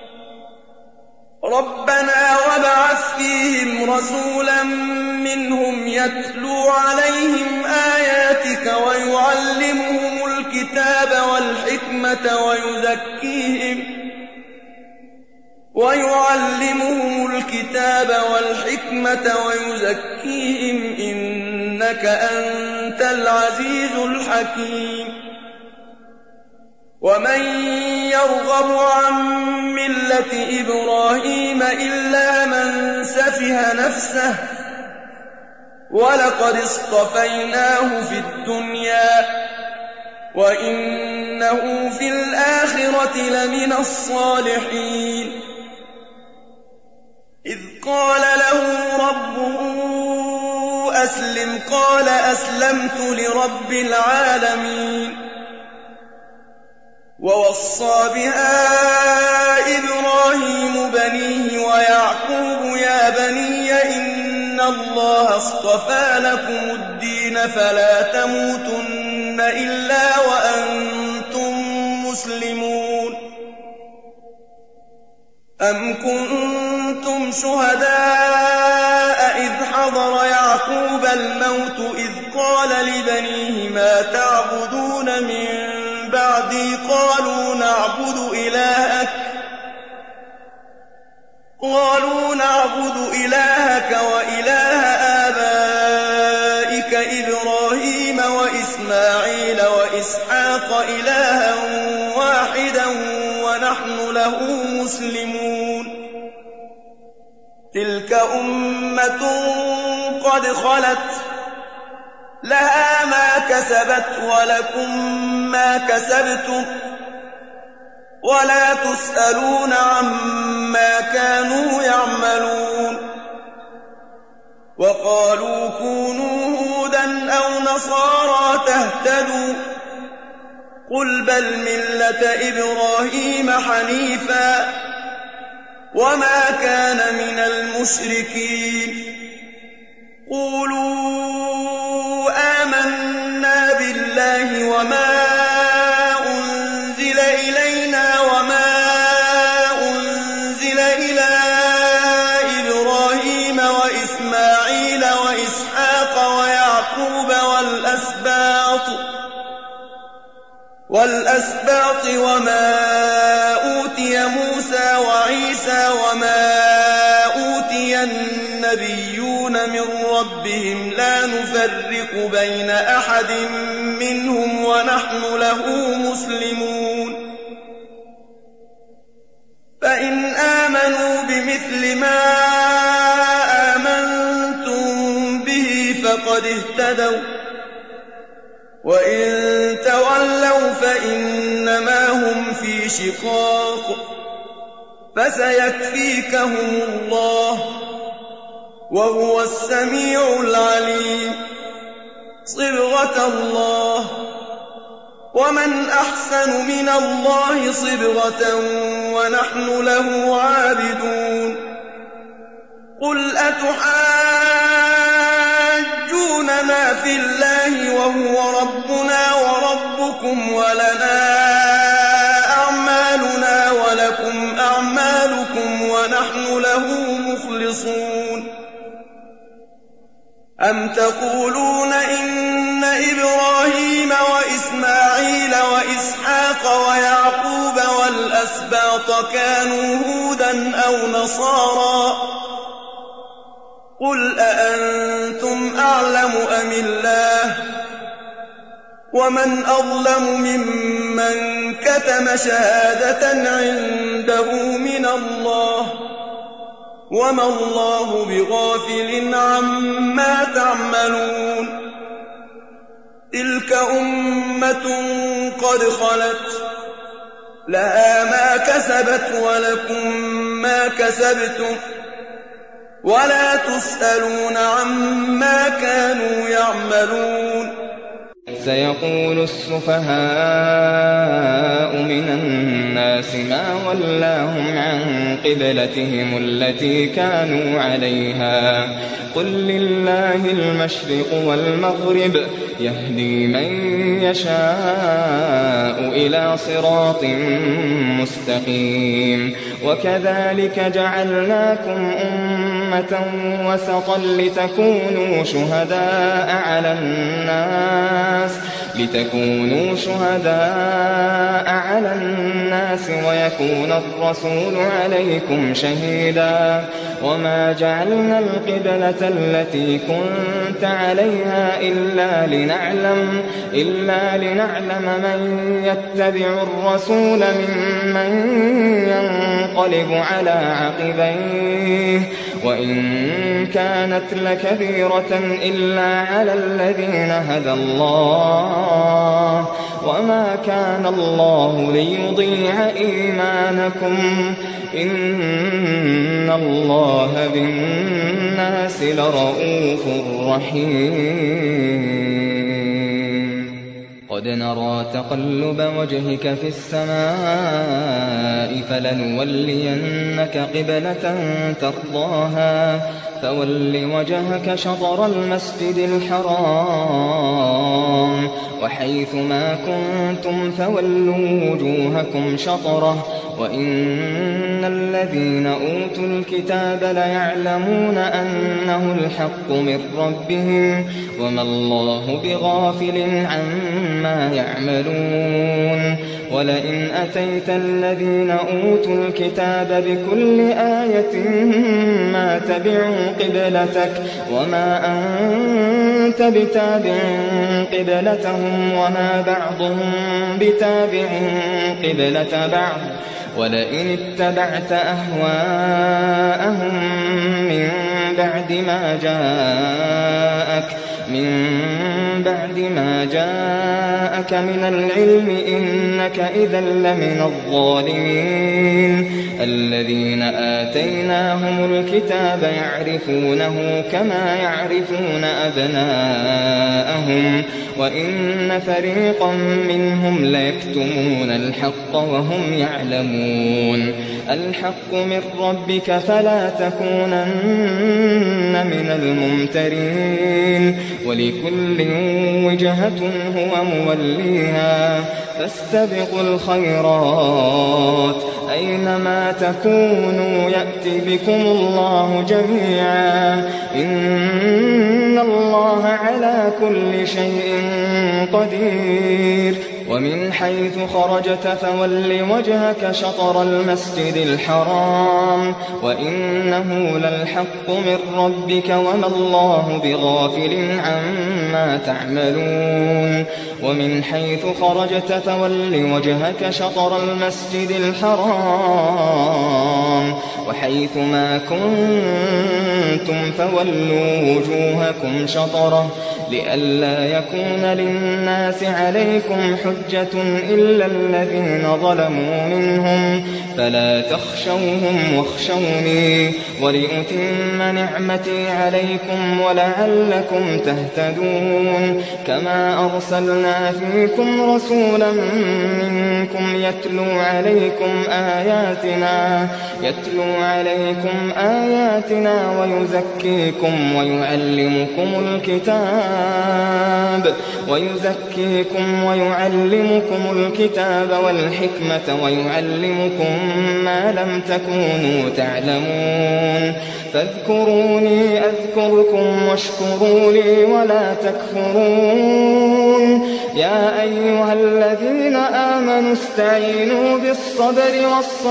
ربنا وابعث فيهم رسولا منهم يتلو عليهم آياتك ويعلمهم الكتاب والحكمة ويزكيهم ويعلمهم الكتاب والحكمة ويزكيهم إنك أنت العزيز الحكيم ومن يرغب عن ملة إبراهيم إلا من سفه نفسه ولقد اصطفيناه في الدنيا وإنه في الآخرة لمن الصالحين إذ قال له ربه أسلم قال أسلمت لرب العالمين ووصى بها إبراهيم بنيه ويعقوب يا بني إن الله اصطفى لكم الدين فلا تموتن إلا وأنتم مسلمون أم كنتم شهداء إذ حضر يعقوب الموت إذ قال لبنيه ما تعبدون من بعدي قالوا نعبد إلهك قالوا نعبد إلهك وإله آبائك إبراهيم وإسماعيل وإسحاق إلها واحدا ونحن له مسلمون تلك أمة قد خلت لها ما كسبت ولكم ما كسبتم ولا تسألون عما كانوا يعملون وقالوا كونوا هودا أو نصارى تهتدوا قل بل ملة إبراهيم حنيفا وما كان من المشركين قولوا آمنا بالله وما أنزل إلينا وما أنزل إلى إبراهيم وإسماعيل وإسحاق ويعقوب والأسباط والأسباط وما أوتي موسى وعيسى وما أوتي النبيون من ربهم لا نفرق بين أحد منهم ونحن له مسلمون فإن آمنوا بمثل ما آمنتم به فقد اهتدوا وإن تولوا فإنما هم في شقاق فسيكفيكهم الله وهو السميع العليم صبغة الله ومن أحسن من الله صبغة ونحن له عابدون قل أتحاجوننا في الله وهو ربنا وربكم ولنا أعمالنا ولكم أعمالكم ونحن له مخلصون أم تقولون إن إبراهيم وإسماعيل وإسحاق ويعقوب والأسباط كانوا هودا أو نصارى قل أأنتم أعلم أم الله ومن أظلم ممن كتم شهادة عنده من الله وما الله بغافل عما تعملون تلك أمة قد خلت لها ما كسبت ولكم ما كسبتم ولا تسألون عما كانوا يعملون سيقول السفهاء من الناس الناس ما ولاهم عن قبلتهم التي كانوا عليها قل لله المشرق والمغرب يهدي من يشاء إلى صراط مستقيم وكذلك جعلناكم أمة وسطا لتكونوا شهداء على الناس لتكونوا شهداء على الناس ويكون الرسول عليكم شهيدا وما جعلنا القبلة التي كنت عليها إلا لنعلم إلا لنعلم من يتبع الرسول ممن ينقلب على عقبيه وإن كانت لكبيرة إلا على الذين هدى الله وما كان الله ليضيع إيمانكم إن الله بالناس لرؤوف رحيم قد نرى تقلب وجهك في السماء فلنولينك قبلة ترضاها فول وجهك شطر المسجد الحرام وحيث ما كنتم فولوا وجوهكم شطره وإن الذين أوتوا الكتاب ليعلمون أنه الحق من ربهم وما الله بغافل عما يعملون ولئن أتيت الذين أوتوا الكتاب بكل آية ما تبعوا قبلتك وما أنت بتابع قبلتهم وما بعضهم بتابع قبلة بعض ولئن اتبعت أهواءهم من بعد ما جاءك من بعد ما جاءك من العلم إنك إذا لمن الظالمين الذين آتيناهم الكتاب يعرفونه كما يعرفون أبناءهم وإن فريقا منهم ليكتمون الحق وهم يعلمون الحق من ربك فلا تكونن من الممترين ولكل وجهة هو موليها فاستبقوا الخيرات أينما تكونوا يأتي بكم الله جميعا إن الله على كل شيء قدير ومن حيث خرجت فول وجهك شطر المسجد الحرام وإنه للحق من ربك وما الله بغافل عما تعملون ومن حيث خرجت فول وجهك شطر المسجد الحرام وحيث ما كنتم فولوا وجوهكم شطره لئلا يكون للناس عليكم حجة إلا الذين ظلموا منهم فلا تخشوهم واخشوني ولأتم نعمتي عليكم ولعلكم تهتدون كما أرسلنا فيكم رسولا منكم يتلو عليكم آياتنا يتلو عليكم آياتنا ويزكيكم ويعلمكم الكتاب ويزكيكم ويعلمكم الكتاب والحكمة ويعلمكم ما لم تكونوا تعلمون فاذكروني أذكركم واشكروا لي ولا تكفرون يا أيها الذين آمنوا استعينوا بالصبر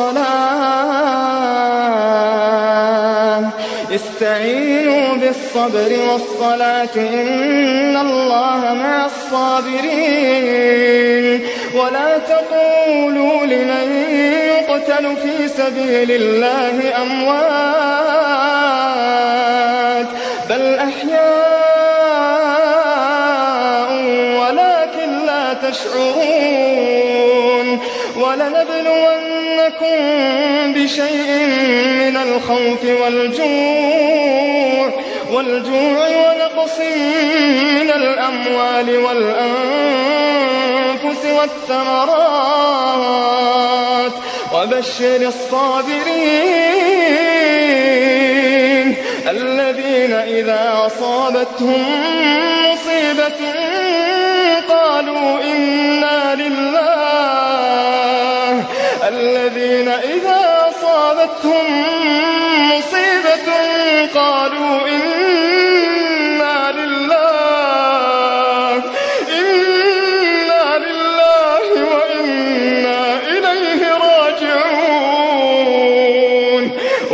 والصلاة استعينوا بالصبر والصلاة إن الله مع الصابرين ولا تقولوا لمن يقتل في سبيل الله أموات بل أحياء ولكن لا تشعرون ولنبلونكم بشيء من الخوف والجوع والجوع ونقص من الأموال والأنفس والثمرات وبشر الصابرين الذين إذا أصابتهم مصيبة قالوا إنا لله الذين إذا أصابتهم مصيبة قالوا إنا لله إنا لله وإنا إليه راجعون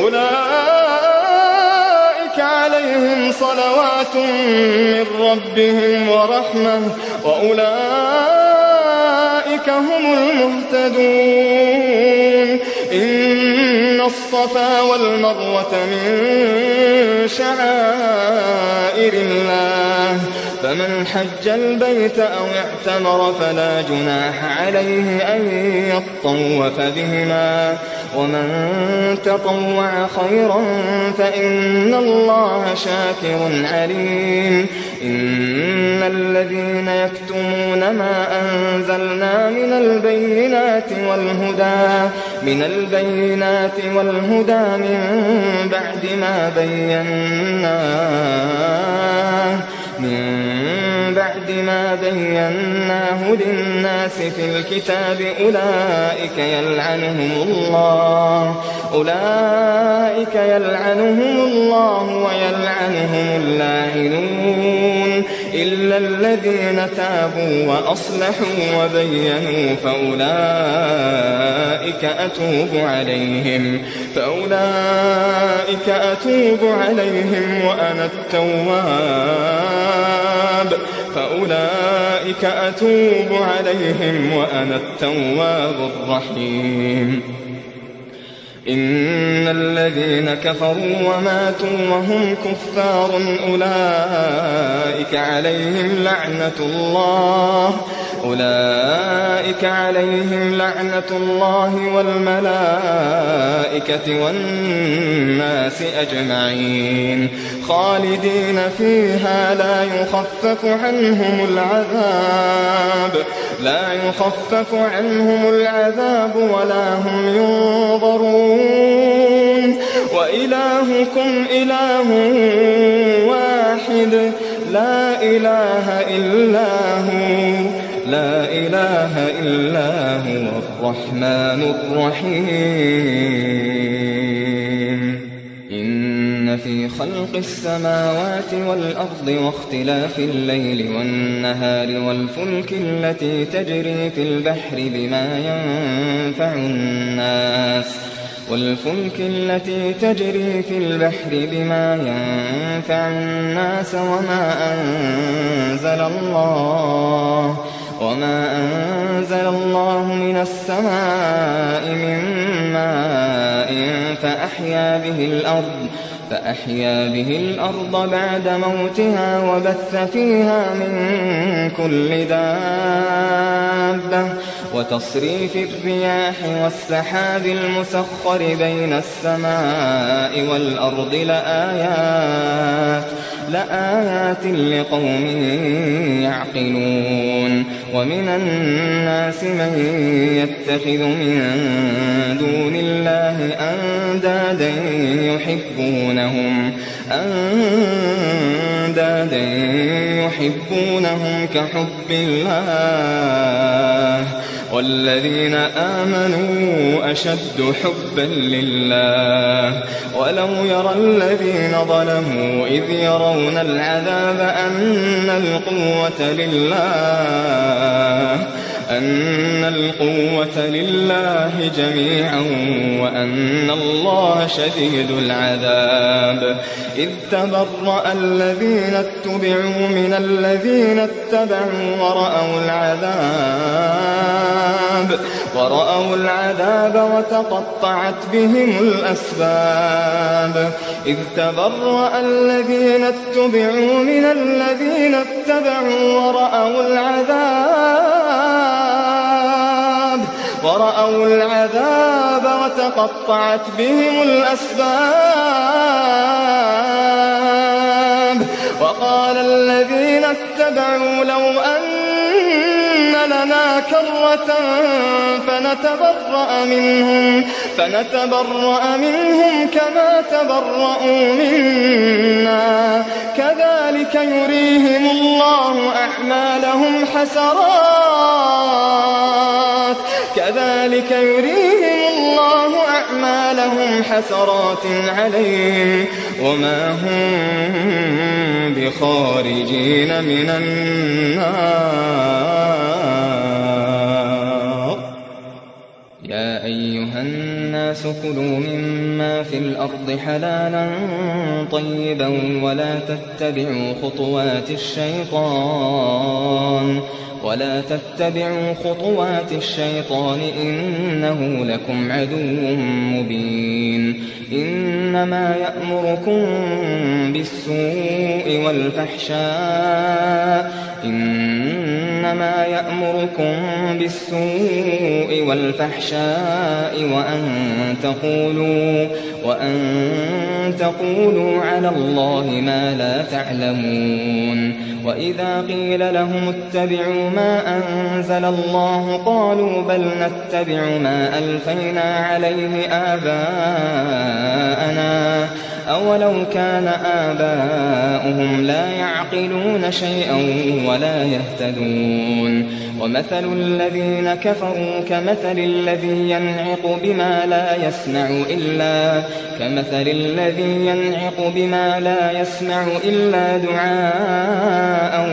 أولئك عليهم صلوات من ربهم ورحمة وأولئك هم المهتدون إن الصفا والمروة من شعائر الله فمن حج البيت أو اعتمر فلا جناح عليه أن يطوف بهما ومن تطوع خيرا فإن الله شاكر عليم إن الذين يكتمون ما أنزلنا من البينات والهدى من البينات والهدى من بعد ما بيناه من بعد ما بيناه للناس في الكتاب أولئك يلعنهم الله أولئك يلعنهم الله ويلعنهم اللاعنون إلا الذين تابوا وأصلحوا وبينوا فأولئك أتوب عليهم فأولئك أتوب عليهم وأنا التواب فأولئك أتوب عليهم وأنا التواب الرحيم إن الذين كفروا وماتوا وهم كفار أولئك عليهم لعنة الله أولئك عليهم لعنة الله والملائكة والناس أجمعين خالدين فيها لا يخفف عنهم العذاب لا يخفف عنهم العذاب ولا هم ينظرون وإلهكم إله واحد لا إله إلا هو لا إله إلا هو الرحمن الرحيم إن في خلق السماوات والأرض واختلاف الليل والنهار والفلك التي تجري في البحر بما ينفع الناس والفلك التي تجري في البحر بما ينفع الناس وما أنزل الله وما أنزل الله من السماء من ماء فأحيا به الأرض فأحيا به الأرض بعد موتها وبث فيها من كل دابة وتصريف الرياح والسحاب المسخر بين السماء والأرض لآيات لآيات لقوم يعقلون ومن الناس من يتخذ من دون الله أندادا يحبونهم أندادا يحبونهم كحب الله والذين آمنوا أشد حبا لله ولو يرى الذين ظلموا إذ يرون العذاب أن القوة لله أن القوة لله جميعا وأن الله شديد العذاب إذ تبرأ الذين اتبعوا من الذين اتبعوا ورأوا العذاب ورأوا العذاب وتقطعت بهم الأسباب إذ تبرأ الذين اتبعوا من الذين اتبعوا ورأوا العذاب ورأوا العذاب وتقطعت بهم الأسباب وقال الذين اتبعوا لو أن لنا كرة فنتبرأ منهم, فنتبرأ منهم كما تبرأوا منا كذلك يريهم الله أعمالهم حسرات كذلك يريهم الله أعمالهم حسرات عليهم وما هم بخارجين من النار. يا أيها الناس كلوا مما في الأرض حلالا طيبا ولا تتبعوا خطوات الشيطان ولا تتبعوا خطوات الشيطان إنه لكم عدو مبين. إنما يأمركم بالسوء والفحشاء إنما يأمركم بالسوء والفحشاء وأن تقولوا وأن تقولوا على الله ما لا تعلمون. وإذا قيل لهم اتبعوا ما أنزل الله قالوا بل نتبع ما ألفينا عليه آباءنا أولو كان آباؤهم لا يعقلون شيئا ولا يهتدون. ومثل الذين كفروا كمثل الذي ينعق بما لا يسمع إلا كمثل الذي ينعق بما لا يسمع إلا دعاء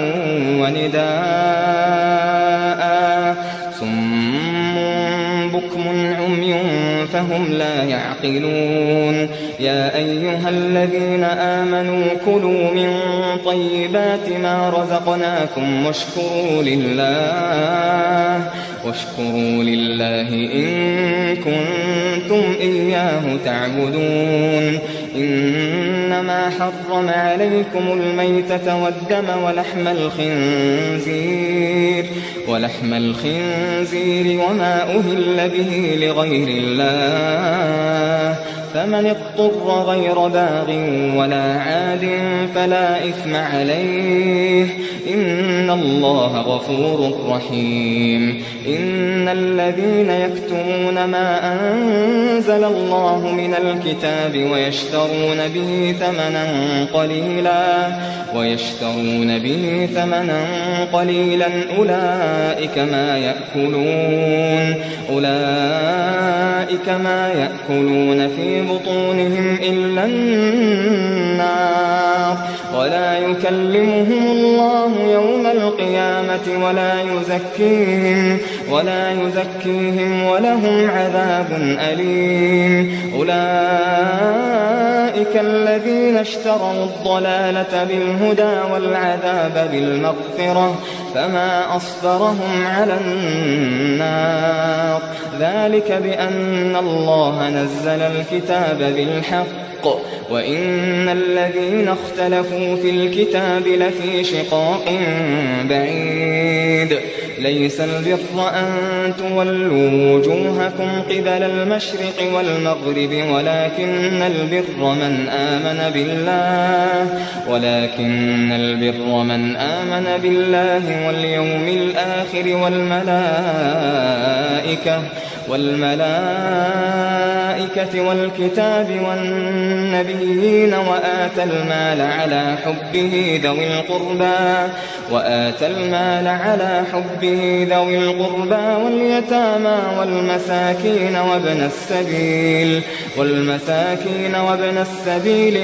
ونداء صم بكم عمي فهم لا يعقلون. يا أيها الذين آمنوا كلوا من طيبات ما رزقناكم واشكروا لله واشكروا لله إن كنتم إياه تعبدون. إنما حرم عليكم الميتة والدم ولحم الخنزير ولحم الخنزير وما أهل به لغير الله فمن اضطر غير باغ ولا عاد فلا إثم عليه إن الله غفور رحيم. إن الذين يكتمون ما أنزل الله من الكتاب ويشترون به ثمنا قليلا ويشترون به ثمنا قليلا أولئك ما يأكلون أولئك ما يأكلون في بطونهم إلا النار ولا يكلمهم الله يوم القيامة ولا يزكيهم ولا يزكيهم ولهم عذاب أليم. أولئك الذين اشتروا الضلالة بالهدى والعذاب بالمغفرة فما أصبرهم على النار ذلك بأن الله نزل الكتاب بالحق وإن الذين اختلفوا في الكتاب لفي شقاق بعيد. ليس البر أن تولوا وجوهكم قبل المشرق والمغرب ولكن البر من آمن بالله ولكن البر من آمن بالله واليوم الآخر والملائكة والملائكة والكتاب والنبيين وآتى المال على حبه ذوي القربى وآتى المال على حبه ذوي القربى واليتامى والمساكين وابن السبيل والمساكين وابن السبيل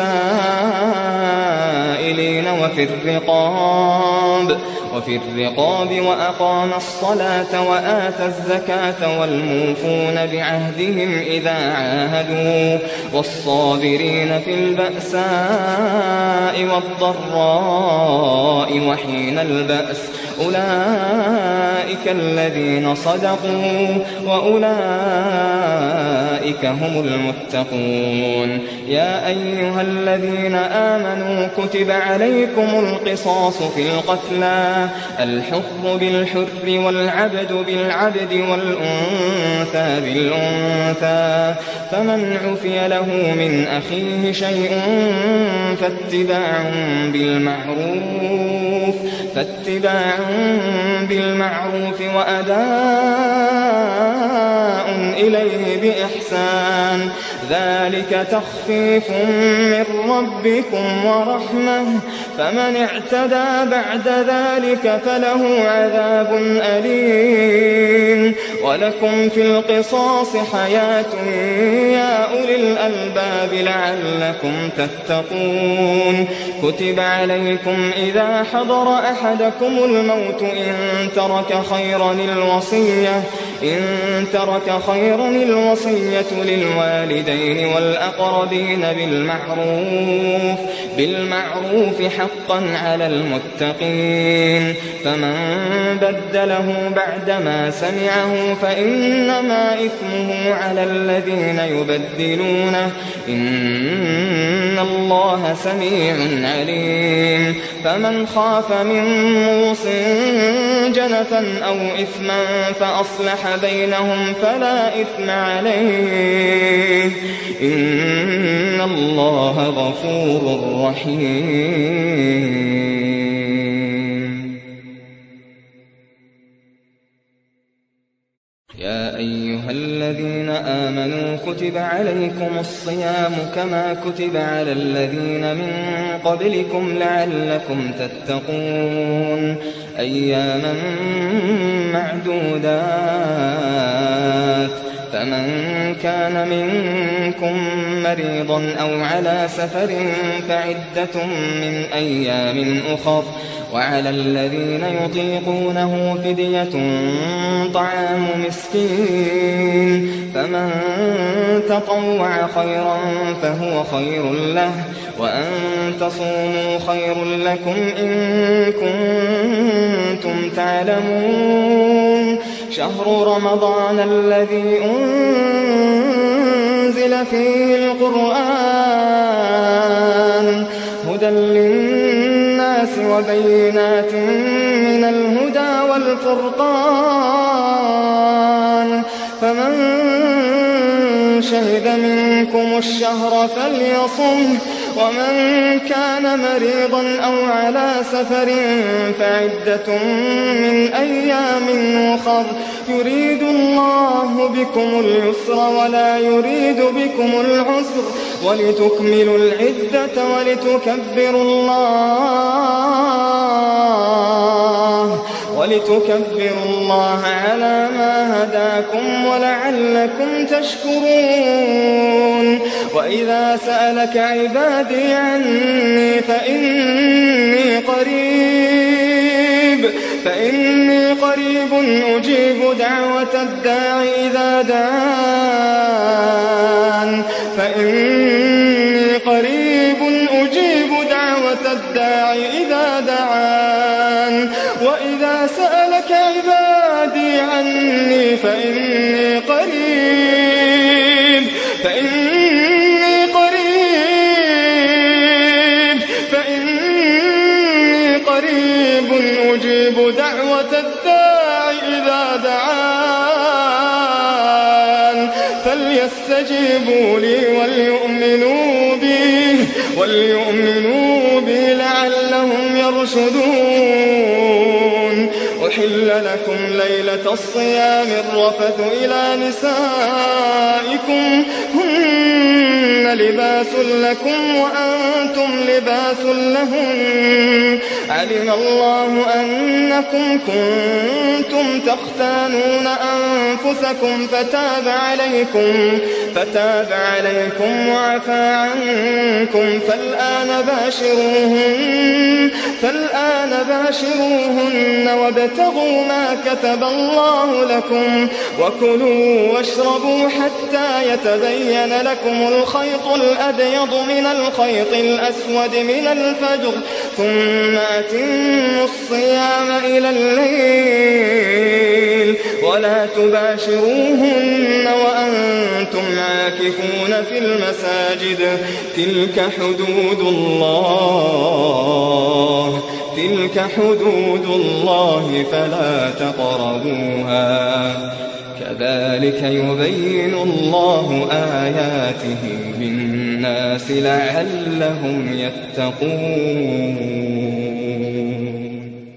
والسائلين وفي الرقاب وفي الرقاب وأقام الصلاة وآتى الزكاة والموفون بعهدهم إذا عاهدوا والصابرين في البأساء والضراء وحين البأس أولئك الذين صدقوا وأولئك هم المتقون. يا أيها الذين آمنوا كتب عليكم القصاص في القتلى الحر بالحر والعبد بالعبد والأنثى بالأنثى فمن عفي له من أخيه شيء فاتباع بالمعروف فاتباع بالمعروف وأداء إليه بإحسان ذلك تخفيف من ربكم ورحمة فمن اعتدى بعد ذلك فله عذاب أليم ولكم في القصاص حياة يا أولي الألباب لعلكم تتقون كتب عليكم إذا حضر أحدكم الموت إن ترك خيرا الوصية إن ترك خيرا الوصية للوالدين والأقربين بالمعروف بالمعروف حقا على المتقين فمن بدله بعدما سمعه فإنما إثمه على الذين يبدلونه إن الله سميع عليم فمن خاف من موص جنفا أو إثما فأصلح بينهم فلا إثم عليه إن الله غفور رحيم. يا أيها الذين آمنوا كتب عليكم الصيام كما كتب على الذين من قبلكم لعلكم تتقون أياما معدودات فمن كان منكم مريضا أو على سفر فعدة من أيام أخر وعلى الذين يطيقونه فدية طعام مسكين فمن تطوع خيرا فهو خير له وأن تصوموا خير لكم إن كنتم تعلمون شهر رمضان الذي أنزل فيه القرآن هدى للناس وبينات من الهدى والفرقان فمن شهد منكم الشهر فليصم ومن كان مريضا أو على سفر فعدة من أيام أخر يريد الله بكم اليسر ولا يريد بكم العسر ولتكملوا العدة ولتكبروا الله ولتكبروا الله على ما هداكم ولعلكم تشكرون وإذا سألك عبادي عني فإني قريب فإني قريب أجيب دعوة الداعي إذا دعان فإني قريب أجيب دعوة الداعي إذا دعان وإذا سألك عبادي عني فإني قريب فإني قريب فإني قريب أجيب دعوة الداعي إذا دعان فليستجيبوا لي وليؤمنوا بي وليؤمنوا بي لعلهم يرشدون أحل لكم ليلة الصيام الرفث إلى نسائكم هن لباس لكم وأنتم لباس لهن علم الله أنكم كنتم تختانون أنفسكم فتاب عليكم فتاب عليكم وعفى عنكم فالآن باشروهن فالآن باشروهن وابتغوا ما كتب الله لكم وكلوا واشربوا حتى يتبين لكم الخيط الأبيض من الخيط الأسود من الفجر ثم أتموا الصيام إلى الليل ولا تباشروهن وأنتم عاكفون في المساجد تلك حدود الله تلك حدود الله فلا تقربوها كذلك يبين الله آياته للناس لعلهم يتقون.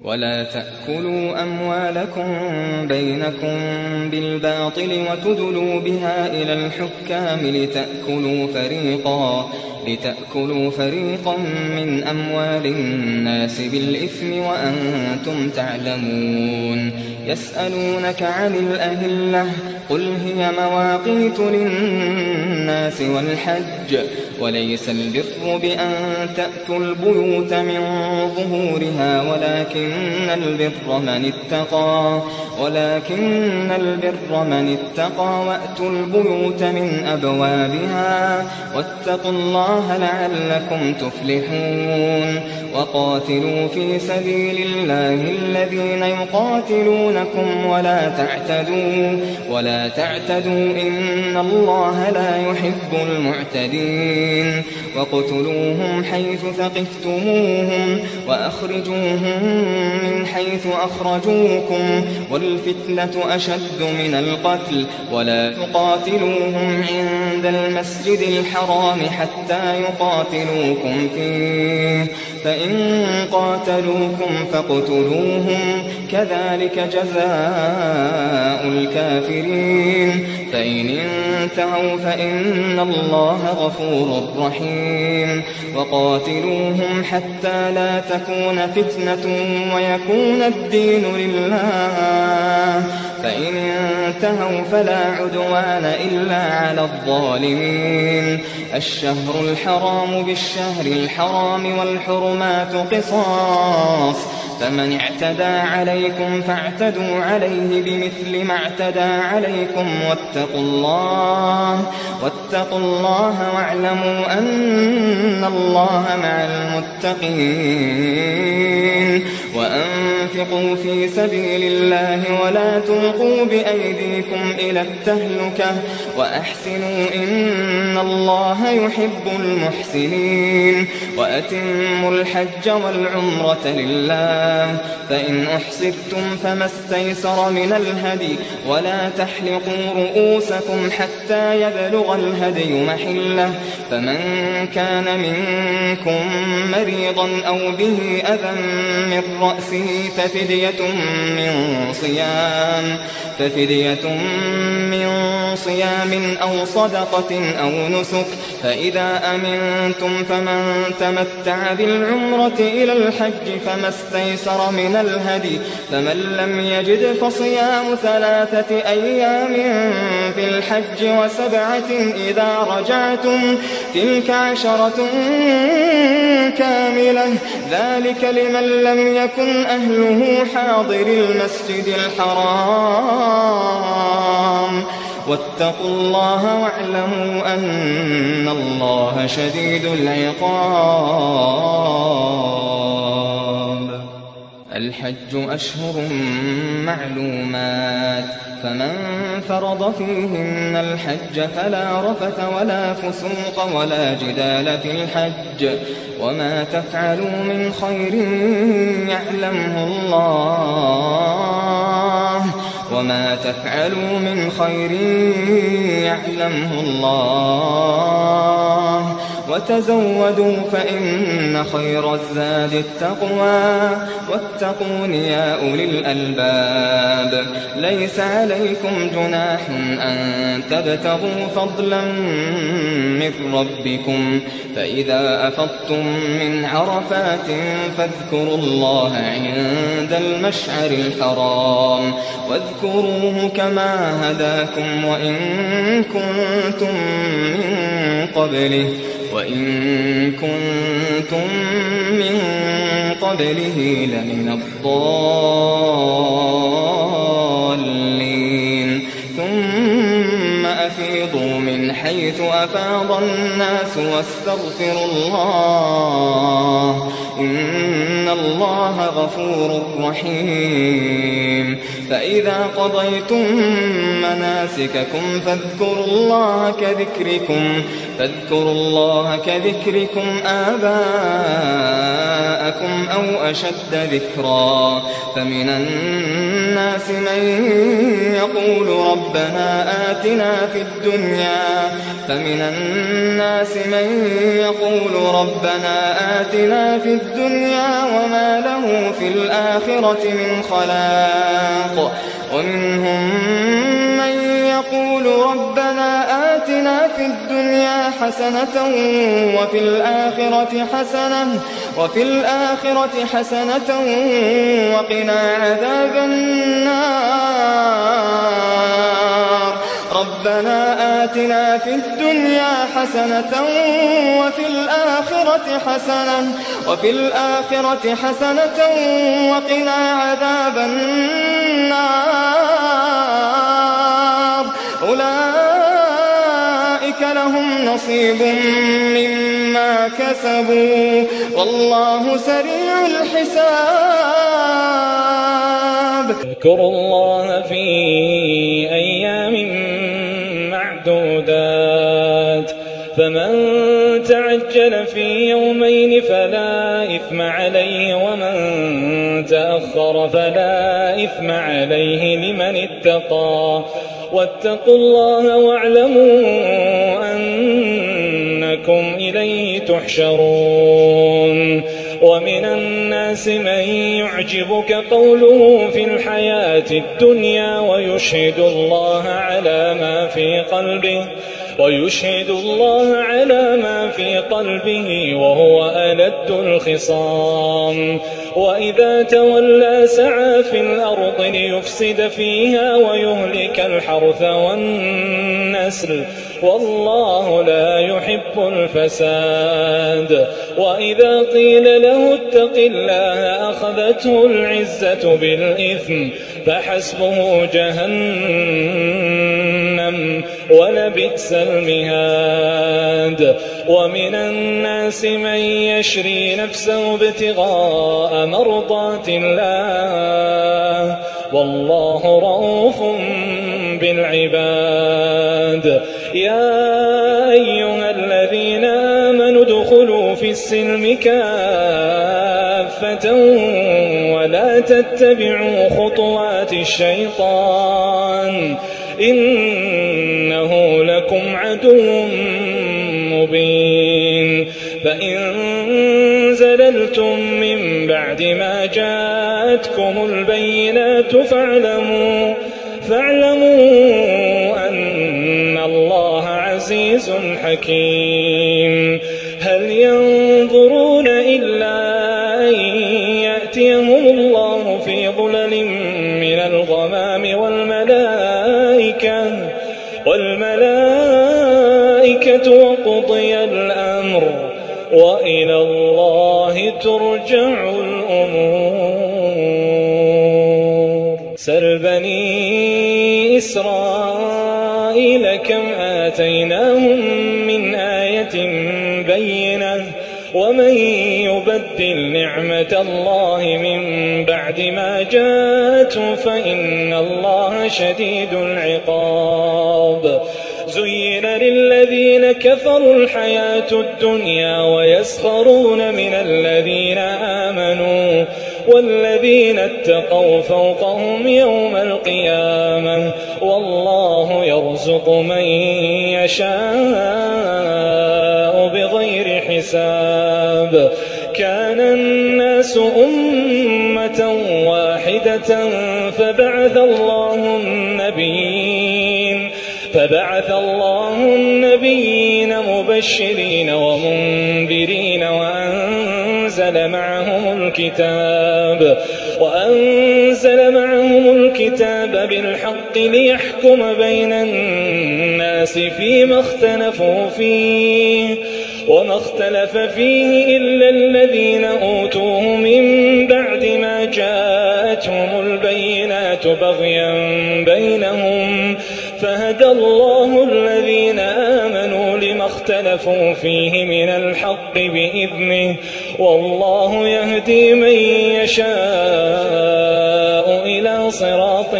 ولا تأكلوا أموالكم بينكم بالباطل وتدلوا بها إلى الحكام لتأكلوا فريقا لتأكلوا فريقا من أموال الناس بالإثم وأنتم تعلمون. يسألونك عن الأهلة قل هي مواقيت للناس والحج وليس البر بأن تأتوا البيوت من ظهورها ولكن البر من اتقى ولكن البر من اتقى وأتوا البيوت من أبوابها واتقوا الله لعلكم تفلحون. وقاتلوا في سبيل الله الذين يقاتلونكم ولا تعتدوا ولا تعتدوا إن الله لا يحب المعتدين. وقتلوهم حيث ثقفتموهم وأخرجوهم من حيث أخرجوكم والفتنة أشد من القتل ولا تقاتلوهم عند المسجد الحرام حتى يقاتلوكم فيه فإن قاتلوكم فاقتلوهم كذلك جزاء الكافرين. فإن انتهوا فإن الله غفور رحيم. وقاتلوهم حتى لا تكون فتنة ويكون الدين لله فإن انتهوا فلا عدوان إلا على الظالمين. الشهر الحرام بالشهر الحرام والحرمات قصاص فمن اعتدى عليكم فاعتدوا عليه بمثل ما اعتدى عليكم واتقوا الله واتقوا الله واعلموا أن الله مع المتقين. وأنفقوا في سبيل الله ولا تلقوا بأيديكم إلى التهلكة وأحسنوا إن الله يحب المحسنين. وأتموا الحج والعمرة لله فإن أحصرتم فما استيسر من الهدي ولا تحلقوا رؤوسكم حتى يبلغ الهدي محله فمن كان منكم مريضا أو به أذى من رأسه ففدية من صيام ففدية من صيام أو صدقة أو نسك فإذا أمنتم فمن تمتع بالعمرة إلى الحج فما استيسر من الهدي فمن لم يجد فصيام ثلاثة أيام في الحج وسبعة إذا رجعتم تلك عشرة كاملة ذلك لمن لم يكن أهله حاضر المسجد الحرام. واتقوا الله واعلموا أن الله شديد العقاب. الحج أشهر معلومات فمن فرض فيهن الحج فلا رفث ولا فسوق ولا جدال في الحج وما تفعلوا من خير يعلمه الله وما تفعلوا من خير يعلمه الله وتزودوا فإن خير الزاد التقوى واتقون يا أولي الألباب. ليس عليكم جناح أن تبتغوا فضلا من ربكم فإذا أفضتم من عرفات فاذكروا الله عند المشعر الحرام واذكروه كما هداكم وإن كنتم من قبله وإن كنتم من قبله لمن الضالين. ثم أفيضوا من حيث أفاض الناس واستغفروا الله إن الله غفور رحيم. فإذا قضيتم مناسككم فاذكروا الله كذكركم فاذكروا الله كذكركم آباءكم أو أشد ذكرا فمن الناس الناس من يقول ربنا آتنا في الدنيا فمن الناس من يقول ربنا آتنا في الدنيا وما له في الآخرة من خلاق ومنهم من يقول ربنا آتنا في الدنيا حسنة وفي الآخرة حسنة وفي الآخرة حسنة وقنا عذاب النار ربنا آتنا في الدنيا حسنة وفي الآخرة حسنة وفي الآخرة حسنة وقنا عذاب النار أولئك لهم نصيب مما كسبوا والله سريع الحساب. اذكروا الله في أيام معدودات فمن تعجل في يومين فلا إثم عليه ومن تأخر فلا إثم عليه لمن اتقى واتقوا الله واعلموا أنكم إليه تحشرون. ومن الناس من يعجبك قوله في الحياة الدنيا ويشهد الله على ما في قلبه ويشهد الله على ما في قلبه وهو ألد الخصام وإذا تولى سعى في الأرض ليفسد فيها ويهلك الحرث والنسل والله لا يحب الفساد. وإذا قيل له اتق الله أخذته العزة بالإثم فحسبه جهنم ولبئس المهاد. ومن الناس من يشري نفسه ابتغاء مرضات الله والله رؤوف بالعباد. يا أيها الذين آمنوا ادخلوا في السلم كافة ولا تتبعوا خطوات الشيطان إنه لكم عدو مبين. فإن زللتم من بعد ما جاءتكم البينات فاعلموا فاعلموا أن الله عزيز حكيم. هل ينظرون إلا أن يأتيهم الله في ظلل من الغمام والملائكة والملائكة وقضي الأمر وإلى الله ترجع الأمور. سل بني إسرائيل كم آتيناهم من آية بينة ومن يبدل نعمة الله من بعد ما جاءته فإن الله شديد العقاب. زين للذين كفروا الحياة الدنيا ويسخرون من الذين آمنوا والذين اتقوا فوقهم يوم القيامة والله يرزق من يشاء بغير حساب. كان الناس أمة واحدة فبعث الله النبيين فبعث الله النبيين مبشرين ومنذرين وأنزل معهم الكتاب وأنزل معهم الكتاب بالحق ليحكم بين الناس فيما اختلفوا فيه وما اختلف فيه إلا الذين أوتوه من بعد ما جاءتهم البينات بغيا بينهم فهدى الله الذين آمنوا لما اختلفوا فيه من الحق بإذنه والله يهدي من يشاء إلى صراط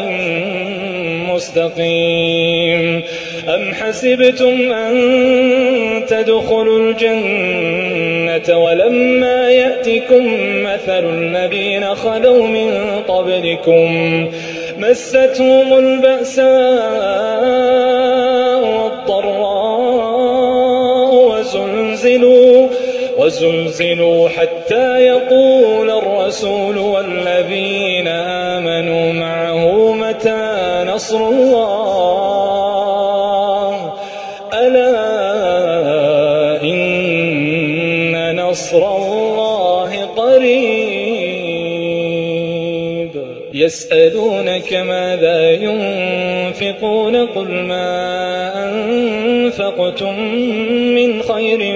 مستقيم. أم حسبتم أن تدخلوا الجنة ولما يأتكم مثل الذين خلوا من قبلكم مستهم البأساء والضراء وزلزلوا, وزلزلوا حتى يقول الرسول والذين آمنوا معه متى نصر الله ألا إن نصر الله قريب يسألونك ماذا ينفقون قل ما أنفقتم من خير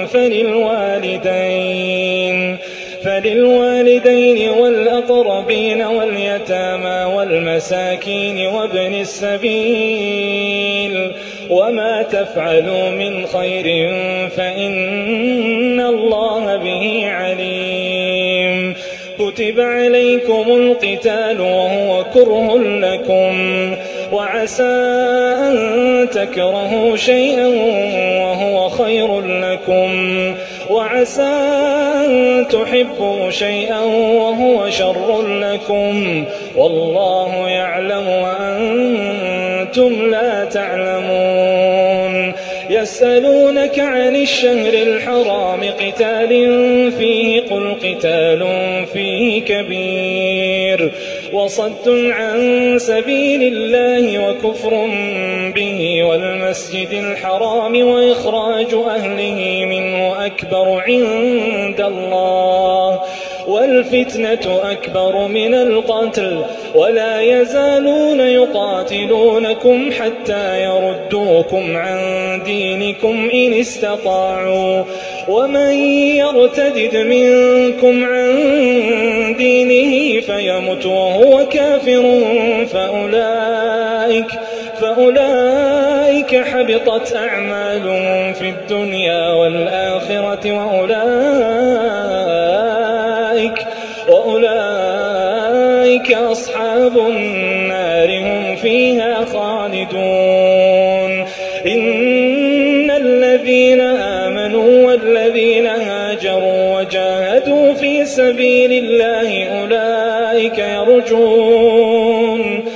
فللوالدين فللوالدين والأقربين واليتامى والمساكين وابن السبيل وما تفعلوا من خير فإن الله به عليم كتب عليكم القتال وهو كره لكم وعسى أن تكرهوا شيئا وهو خير لكم وعسى أن تحبوا شيئا وهو شر لكم والله يعلم وأنتم لا تعلمون يسألونك عن الشهر الحرام قتال فيه قل قتال فيه كبير وصد عن سبيل الله وكفر به والمسجد الحرام وإخراج أهله منه أكبر عند الله والفتنة أكبر من القتل ولا يزالون يقاتلونكم حتى يردوكم عن دينكم إن استطاعوا ومن يرتدد منكم عن دينه فيمت وهو كافر فأولئك, فأولئك حبطت أعمالهم في الدنيا والآخرة وأولئك, وأولئك أصحاب النار هم فيها خالدون إن الذين آمنوا والذين هاجروا وجاهدوا في سبيل الله أولئك يرجون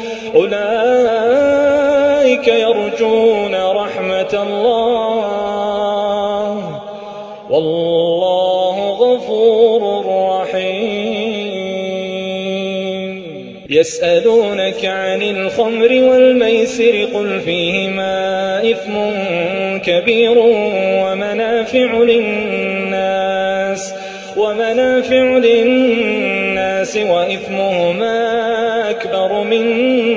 أولئك يرجون رحمة الله والله غفور رحيم يسألونك عن الخمر والميسر قل فيهما إثم كبير ومنافع للناس ومنافع للناس وإثمهما أكبر من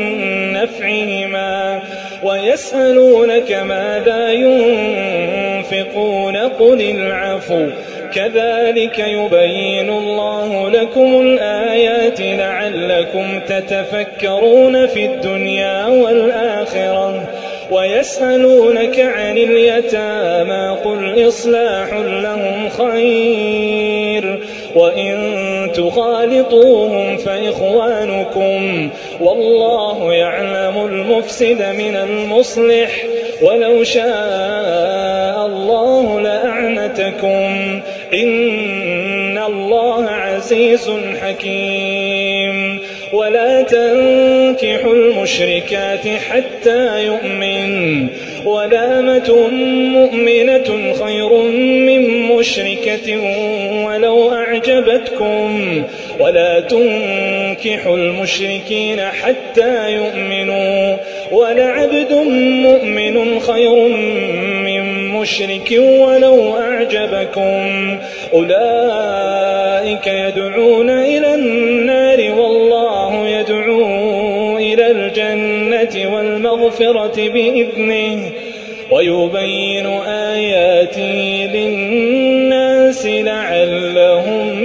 نفعهما ويسألونك ماذا ينفقون قل العفو كذلك يبين الله لكم الآيات لعلكم تتفكرون في الدنيا والآخرة ويسألونك عن اليتامى قل إصلاح لهم خير وإن تخالطوهم فإخوانكم والله يعلم المفسد من المصلح ولو شاء الله لأعنتكم إن الله عزيز حكيم ولا تنكحوا المشركات حتى يؤمن ولامة مؤمنة خير من مشركة ولو أعجبتكم ولا تنكحوا المشركين حتى يؤمنوا ولعبد مؤمن خير من مشرك ولو أعجبكم أولئك يدعون إلى النار والله يدعو إلى الجنة والمغفرة بإذنه ويبين آياته للناس لعلهم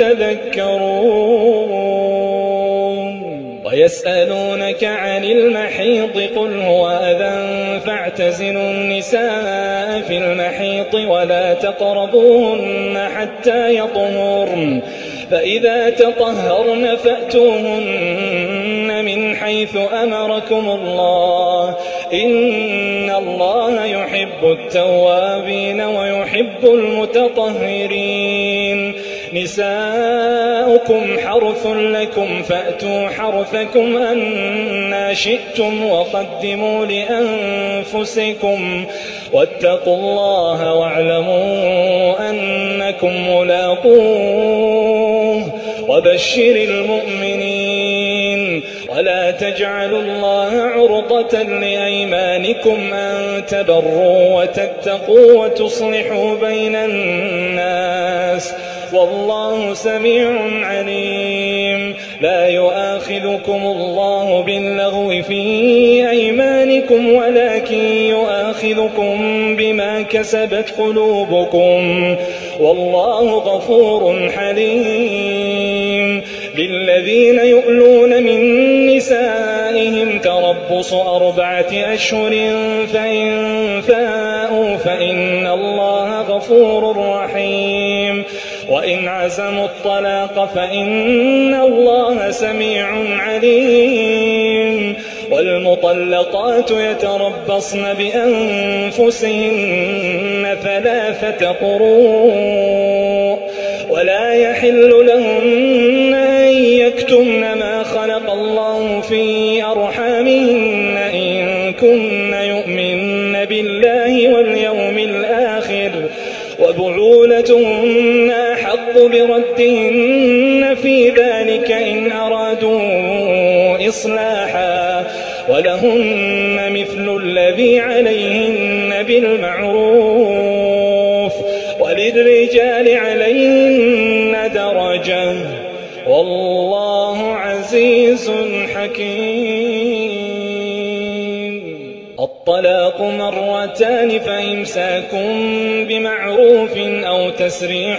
يتذكرون ويسألونك عن المحيض قل هو أذى فاعتزلوا النساء في المحيض ولا تقربوهن حتى يطهرن فإذا تطهرن فأتوهن من حيث أمركم الله إن الله يحب التوابين ويحب المتطهرين نساؤكم حرث لكم فأتوا حرثكم أنى شئتم وقدموا لأنفسكم واتقوا الله واعلموا أنكم ملاقوه وبشر المؤمنين ولا تجعلوا الله عرضة لأيمانكم أن تبروا وتتقوا وتصلحوا بين الناس والله سميع عليم. لا يؤاخذكم الله باللغو في أيمانكم ولكن يؤاخذكم بما كسبت قلوبكم والله غفور حليم. للذين يؤلون من نسائهم تربص أربعة أشهر فإن فاءوا فإن الله غفور رحيم. وإن عزموا الطلاق فإن الله سميع عليم. والمطلقات يتربصن بأنفسهن ثلاثة قروء ولا يحل لهن أن يكتمن ما خلق الله في أرحامهن إن كن يؤمن بالله واليوم الآخر وبعولتهن أحق بردهن في ذلك إن أرادوا إصلاحا ولهن مثل الذي عليهن بالمعروف وللرجال عليهن درجة والله عزيز حكيم. الطلاق مرتان فإمساك بمعروف أو تسريح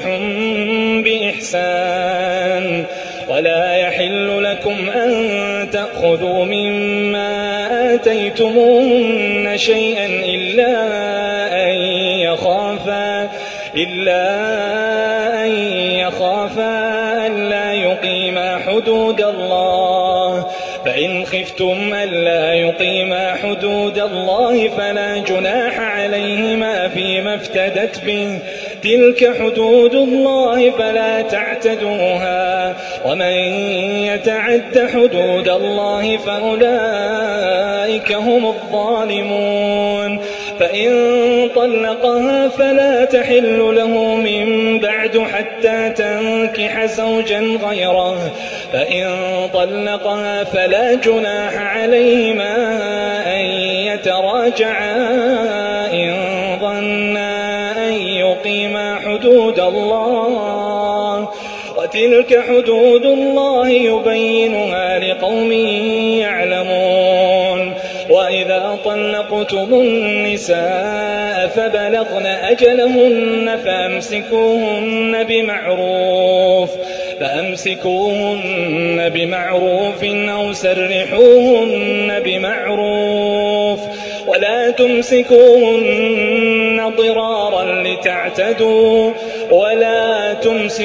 بإحسان ولا يحل لكم أن تأخذوا مما آتيتموهن شيئا إلا أن يخافا إلا أن يخافا ألا يقيما حدود الله فإن خفتم ألا يقيما حدود الله فلا جناح عليهما فيما افتدت به تلك حدود الله فلا تعتدوها ومن يتعد حدود الله فأولئك هم الظالمون. فإن طلقها فلا تحل له من بعد حتى تنكح زوجا غيره فإن طلقها فلا جناح عليهما أن يتراجعا إن ظنا أن يقيما حدود الله وتلك حدود الله يبينها لقوم يعلمون. وإذا طلقتم النساء فبلغن أجلهن فأمسكوهن بمعروف فأمسكوهن بمعروف أو سرحوهن بمعروف ولا تمسكوهن ضرارا لتعتدوا ولا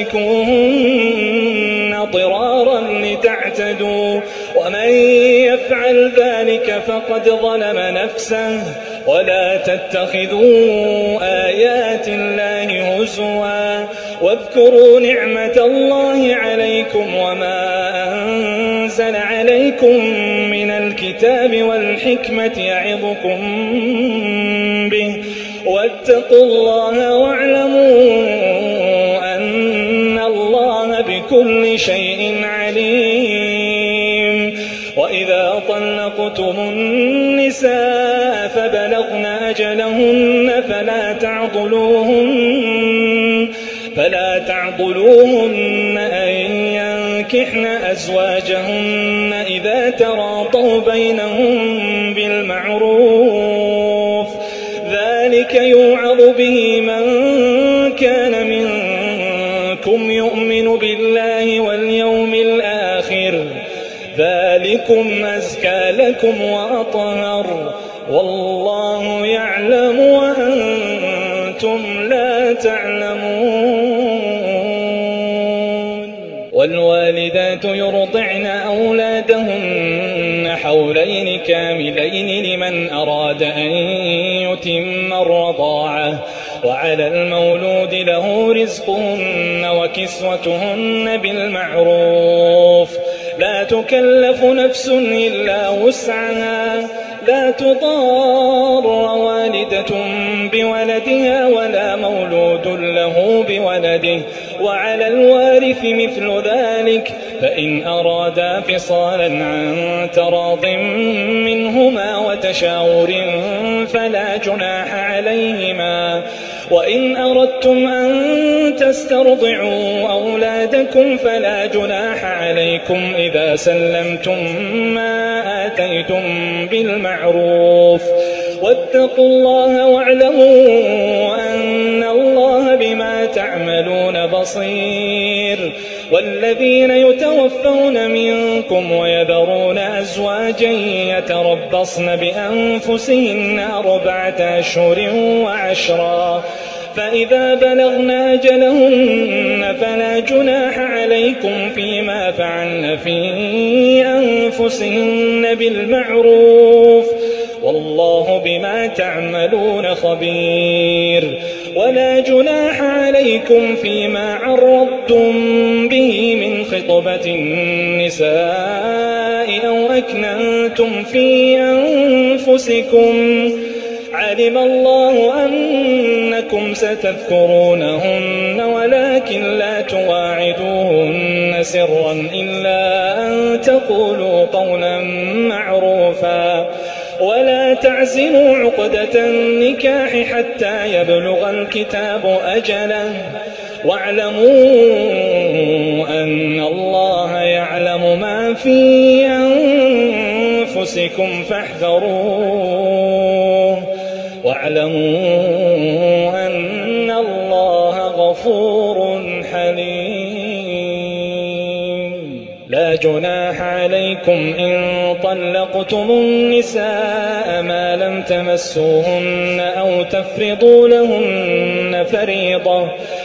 تمسكوهن ضرارا لتعتدوا ومن يفعل ذلك فقد ظلم نفسه ولا تتخذوا آيات الله هزوا واذكروا نعمة الله عليكم وما أنزل عليكم من الكتاب والحكمة يعظكم به واتقوا الله واعلموا أن الله بكل شيء عليم. وإذا طلقتم النساء فبلغن أجلهن فلا تعضلوهن فلا تعضلوهن أن ينكحن أزواجهن إذا تراضوا بينهم بالمعروف ذلك يوعظ به من كان منكم يؤمن بالله واليوم الآخر ذلكم أزكى لكم وأطهر والله يعلم وأنتم لا تعلمون. والوالدات يرضعن أولادهن حولين كاملين لمن أراد أن يتم الرضاعة وعلى المولود له رزقهن وكسوتهن بالمعروف لا تكلف نفس إلا وسعها لا تضار والدة بولدها ولا مولود له بولده وعلى الوارث مثل ذلك فإن أرادا فصالا عن تراض منهما وتشاور فلا جناح عليهما وإن أردتم أن تسترضعوا أولادكم فلا جناح عليكم إذا سلمتم ما آتيتم بالمعروف واتقوا الله واعلموا أن الله بما تعملون بصير والذين يتوفون منكم ويذرون أزواجا يتربصن بأنفسهن أربعة أشهر وعشرا فإذا بلغن أجلهن فلا جناح عليكم فيما فعلن في أنفسهن بالمعروف والله بما تعملون خبير ولا جناح عليكم فيما عرضتم به من خطبة النساء أو أكننتم في أنفسكم علم الله أنكم ستذكرونهن ولكن لا تواعدوهن سرا إلا أن تقولوا قولا معروفا ولا تعزموا عقدة النكاح حتى يبلغ الكتاب أجله واعلموا أن الله يعلم ما في أنفسكم فاحذروه واعلموا أن الله غفور حليم لا جناح عليكم إن طلقتم النساء ما لم تمسوهن أو تفرضوا لهن فريضة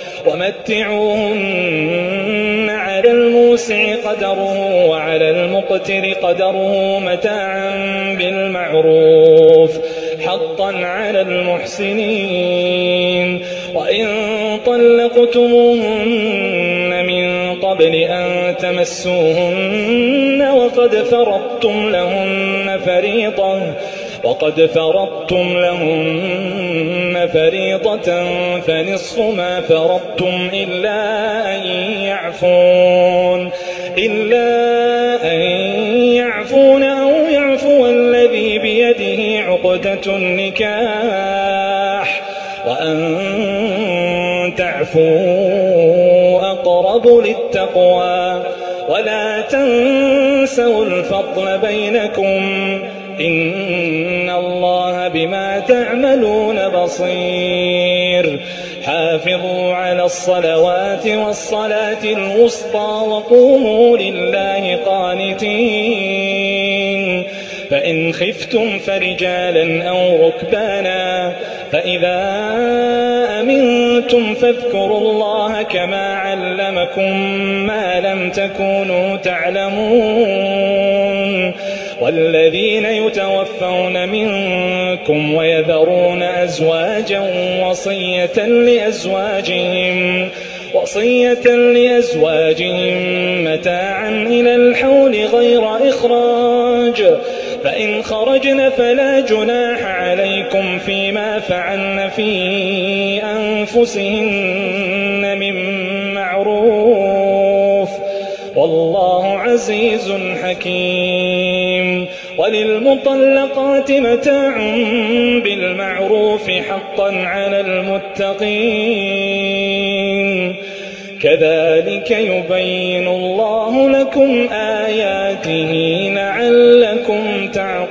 ومتعوهن على الموسع قدره وعلى المقتر قدره متاعا بالمعروف حقا على المحسنين وإن طلقتموهن من قبل أن تمسوهن وقد فرضتم لهن فريضة وقد فرضتم لهن فريضة فنصف ما فرضتم إلا أن يعفون إلا أن يعفون أو يعفو الذي بيده عقدة النكاح وأن تعفوا أقرب للتقوى ولا تنسوا الفضل بينكم إن الله بما تعملون بصير حافظوا على الصلوات والصلاة الوسطى وقوموا لله قانتين فإن خفتم فرجالا أو ركبانا فإذا أمنتم فاذكروا الله كما علمكم ما لم تكونوا تعلمون والذين يتوفون منكم ويذرون أزواجا وصية لأزواجهم وصية لأزواجهم متاعا إلى الحول غير إخراج فإن خرجن فلا جناح عليكم فيما فعلن في أنفسهن من معروف والله عزيز حكيم وللمطلقات متاع بالمعروف حقا على المتقين كذلك يبين الله لكم آياته لعلكم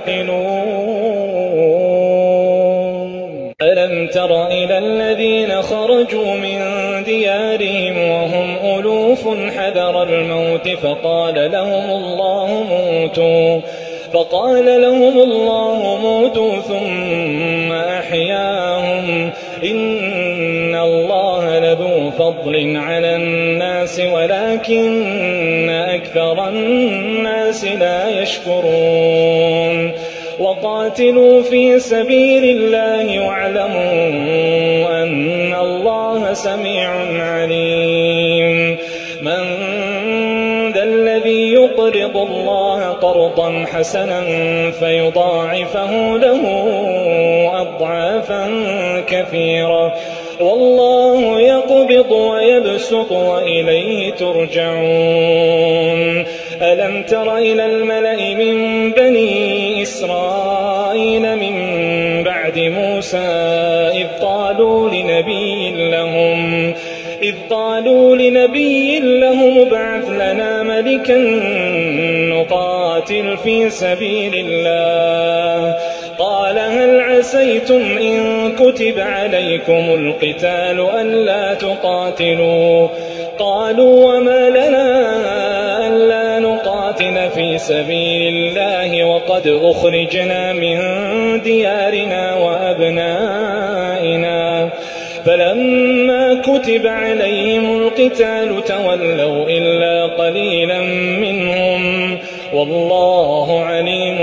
تعقلون ألم تر إلى الذين خرجوا من ديارهم وهم ألوف حذر الموت فقال لهم الله موتوا فقال لهم الله موتوا ثم أحياهم إن الله لذو فضل على الناس ولكن أكثر الناس لا يشكرون وقاتلوا في سبيل الله واعلموا أن الله سميع عليم من ذا الذي يقرض الله قرضا حسنا فيضاعفه له أضعافا كثيرة والله يقبض ويبسط وإليه ترجعون ألم تر إلى الملأ من بني إسرائيل من بعد موسى إذ قالوا لنبي لهم إذ قالوا لنبي لهم ابعث لنا ملكا نقاتل في سبيل الله قال هل عسيتم إن كتب عليكم القتال ألا تقاتلوا قالوا وما لنا ألا نقاتل في سبيل الله وقد أخرجنا من ديارنا وأبنائنا فلما كتب عليهم القتال تولوا إلا قليلا منهم والله عليم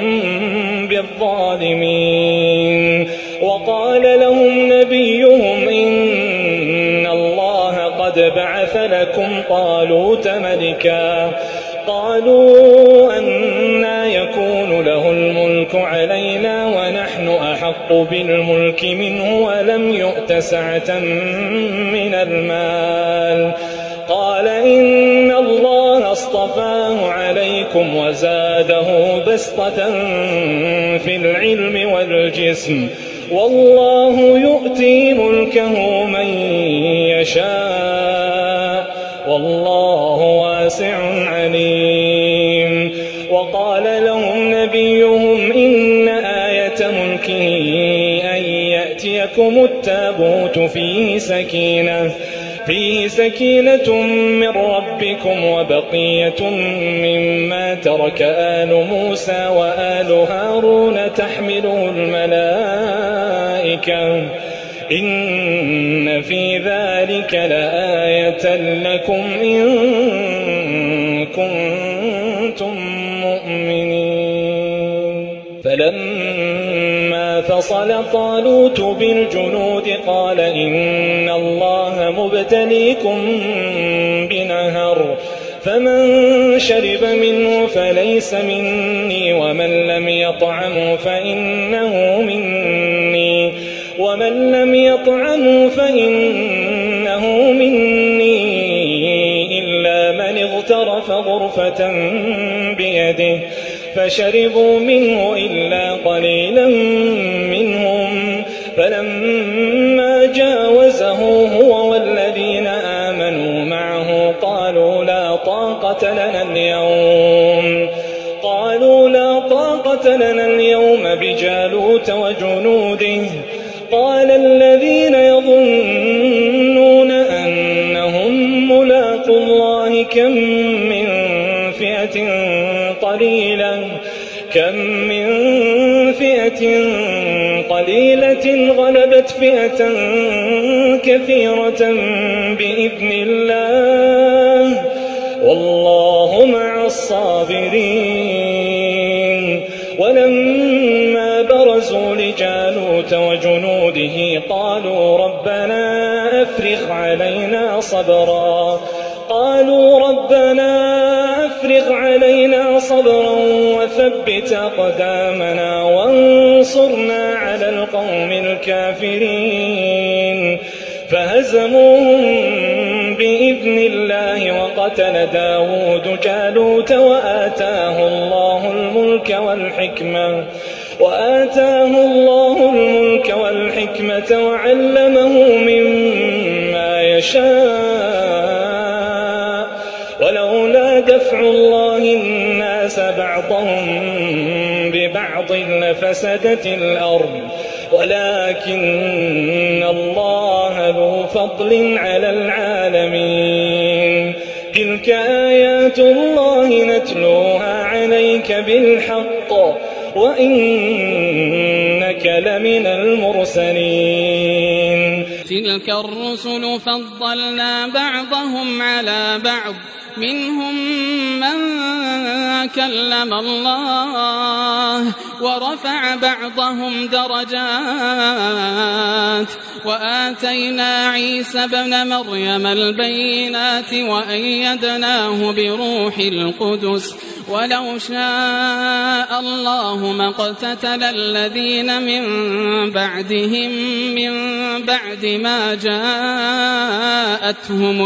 بالظالمين وقال لهم نبيهم إن الله قد بعث لكم طالوت ملكا قالوا أنى يكون له الملك علينا ونحن أحق بالملك منه ولم يؤت سعة من المال قال إن الله اصطفاه عليكم وزاده بسطة في العلم والجسم والله يؤتي ملكه من يشاء والله واسع عليم وقال لهم نبيهم إن آية ملكه أن يأتيكم التابوت فيه سكينة فيه سكينة من ربكم وبقية مما ترك آل موسى وآل هارون تحمله الملائكة إن في ذلك لآية لكم إن كنتم مؤمنين فلما فصل طالوت بالجنود قال إن الله مبتليكم بنهر فمن شرب منه فليس مني ومن لم يطعمه فإنه مني ومن لم يطعمه فإنه مني إلا من اغترف غرفة بيده فشربوا منه إلا قليلا منهم فلما جاوزه هو والذين آمنوا معه قالوا لا طاقة لنا اليوم قالوا لا طاقة لنا اليوم بجالوت وجنوده قال الذين يظنون أنهم ملاقو الله كم من فئة قليلة كم من فئة قليلة غلبت فئة كثيرة بإذن الله والله مع الصابرين ولما برزوا لجالوت وجنوده قالوا ربنا أفرغ علينا صبرا قالوا ربنا أفرغ علينا صبرا وثبت أقدامنا وانصرنا على القوم الكافرين فهزموهم بإذن الله وقتل داود جالوت وآتاه الله الملك والحكمة وآتاه الله الملك والحكمة وعلمه مما يشاء ولولا دفع الله الناس بعضهم ببعض لفسدت الأرض ولكن الله ذو فضل على العالمين تلك آيات الله نتلوها عليك بالحق وإنك لمن المرسلين تلك الرسل فضلنا بعضهم على بعض منهم من كلم الله ورفع بعضهم درجات وآتينا عيسى ابن مريم البينات وأيدناه بروح القدس ولو شاء الله ما اقتتل الذين من بعدهم من بعد ما جاءتهم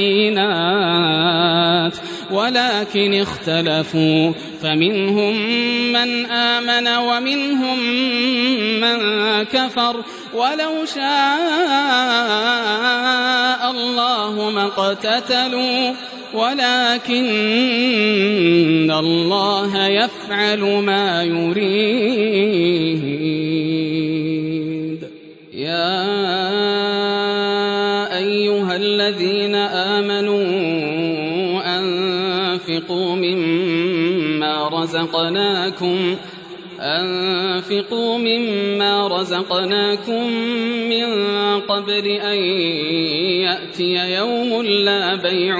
البينات ولكن اختلفوا فمنهم من آمن ومنهم من كفر ولو شاء الله ما اقتتلوا ولكن الله يفعل ما يريد. يا أيها الذين آمنوا أنفقوا مما رزقناكم أنفقوا مما رزقناكم من قبل أن يأتي يوم لا بيع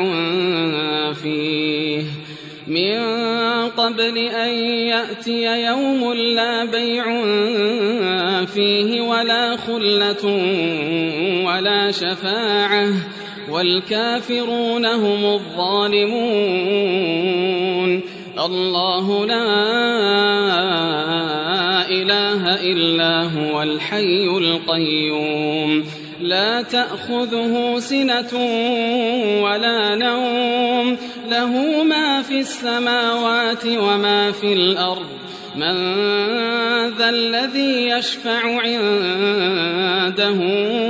فيه من قبل أن يأتي يوم لا بيع فيه ولا خلة ولا شفاعة والكافرون هم الظالمون. الله لا إله إلا هو الحي القيوم لا تأخذه سنة ولا نوم له ما في السماوات وما في الأرض من ذا الذي يشفع عنده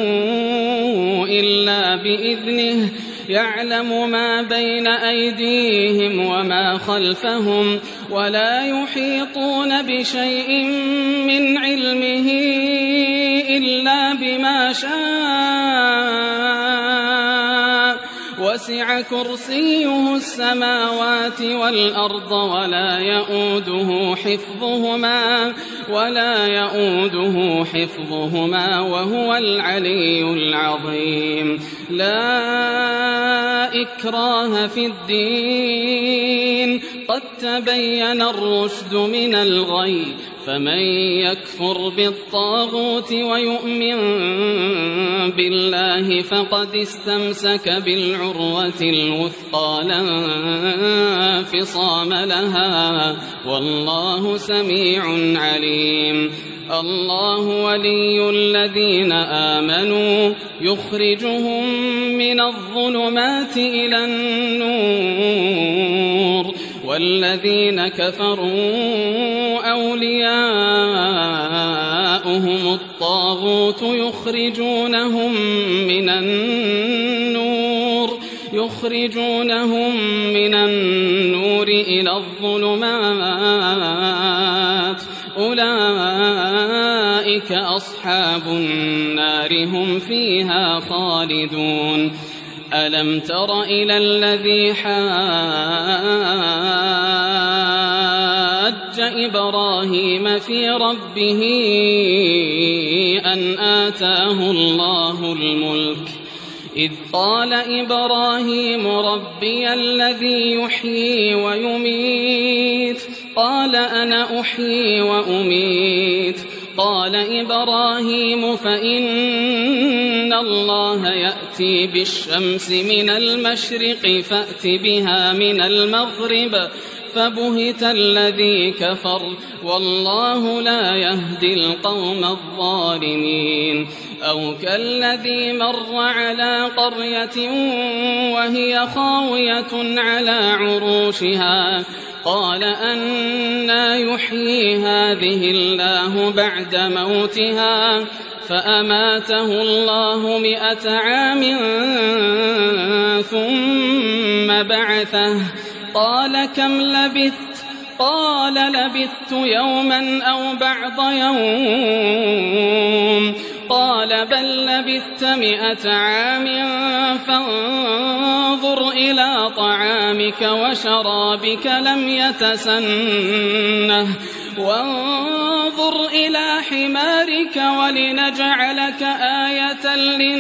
إلا بإذنه يعلم ما بين أيديهم وما خلفهم ولا يحيطون بشيء من علمه إلا بما شاء وسع كرسيه السماوات والأرض ولا يؤوده حفظهما ولا يؤوده حفظهما وهو العلي العظيم. لا إكراه في الدين قد تبين الرشد من الغي فمن يكفر بالطاغوت ويؤمن بالله فقد استمسك بالعروة الوثقى لا انفصام لها والله سميع عليم. الله ولي الذين آمنوا يخرجهم من الظلمات إلى النور والذين كفروا أولياؤهم الطاغوت يخرجونهم من النور يخرجونهم من النور إلى الظلمات أولئك أصحاب النار هم فيها خالدون. ألم تر إلى الذي حاج إبراهيم في ربه أن آتاه الله الملك إذ قال إبراهيم ربي الذي يحيي ويميت قال أنا أحيي وأميت قال إبراهيم فإن الله يأتي بالشمس من المشرق فأت بها من المغرب فبهت الذي كفر والله لا يهدي القوم الظالمين. أو كالذي مر على قرية وهي خاوية على عروشها قال أنى يحيي هذه الله بعد موتها فأماته الله مئة عام ثم بعثه قال كم لبثت قال لبثت يوما أو بعض يوم قال بل لبثت مئة عام فانظر إلى طعامك وشرابك لم يتسنه وانظر إلى حمارك ولنجعلك آية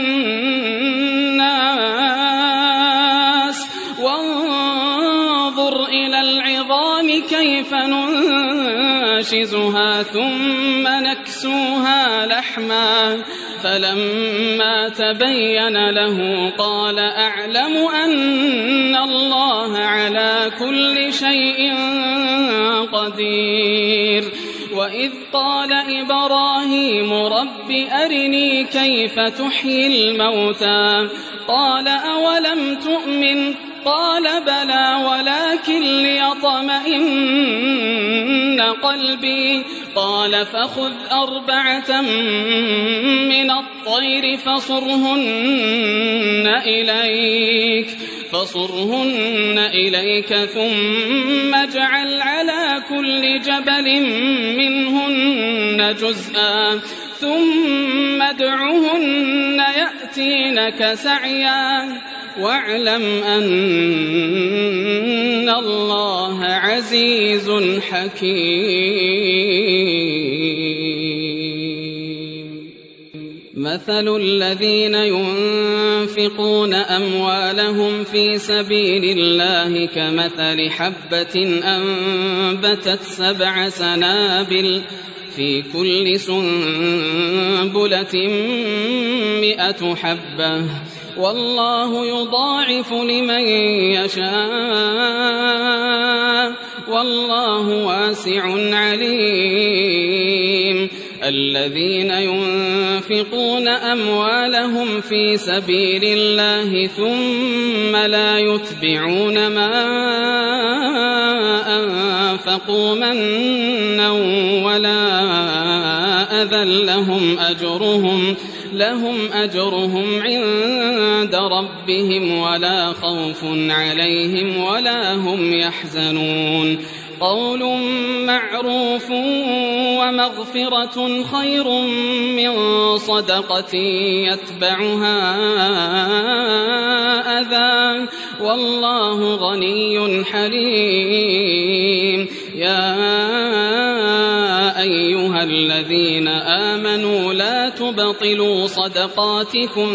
للناس وانظر إلى العظام كيف ننشزها ثم نكسوها لحما فلما تبين له قال أعلم أن الله على كل شيء قدير وإذ قال إبراهيم رب أرني كيف تحيي الموتى قال أولم تؤمن قال بلى ولكن ليطمئن قلبي قال فخذ أربعة من الطير فصرهن إليك فصرهن إليك ثم اجعل على كل جبل منهن جزءا ثم ادعهن يأتينك سعيا واعلم أن الله عزيز حكيم. مثل الذين ينفقون أموالهم في سبيل الله كمثل حبة أنبتت سبع سنابل في كل سنبلة مئة حبة والله يضاعف لمن يشاء والله واسع عليم. الذين ينفقون أموالهم في سبيل الله ثم لا يتبعون ما أنفقوا منا ولا أذى لهم أجرهم لهم أجرهم عند ربهم ولا خوف عليهم ولا هم يحزنون. قول معروف ومغفرة خير من صدقة يتبعها أذى والله غني حليم. يا أيها الذين آمنوا لا تبطلوا صدقاتكم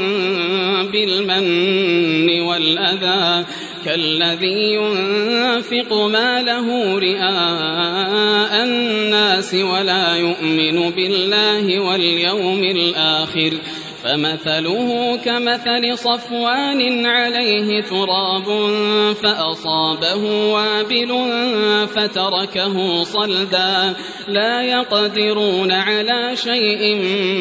بالمن والأذى كالذي ينفق ماله رئاء الناس ولا يؤمن بالله واليوم الآخر فمثله كمثل صفوان عليه تراب فأصابه وابل فتركه صلدا لا يقدرون على شيء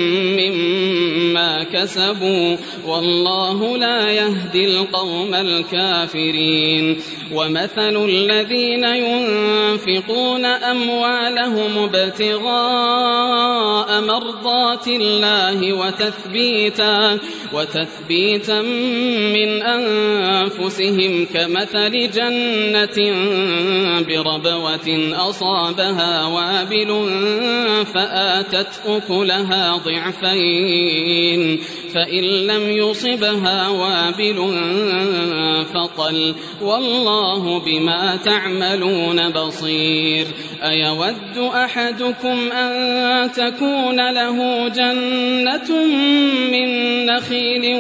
مما كسبوا والله لا يهدي القوم الكافرين. ومثل الذين ينفقون أموالهم ابتغاء مرضات الله وتثبيتا وتثبيتا من أنفسهم كمثل جنة بربوة أصابها وابل فآتت أكلها ضعفين فإن لم يصبها وابل فطل والله بما تعملون بصير. أيود أحدكم أن تكون له جنة من نخيل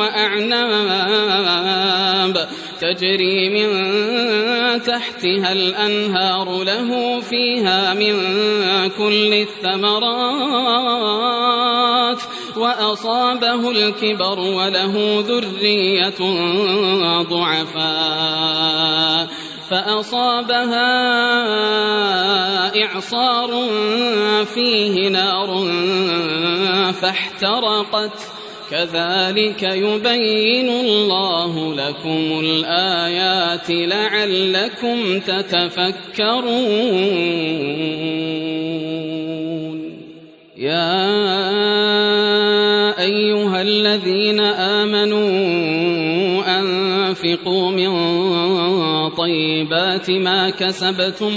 وأعناب تجري من تحتها الأنهار له فيها من كل الثمرات وأصابه الكبر وله ذرية ضعفاء فأصابها إعصار فيه نار فاحترقت كذلك يبين الله لكم الآيات لعلكم تتفكرون. يا أيها الذين آمنوا أنفقوا من طيبات ما كسبتم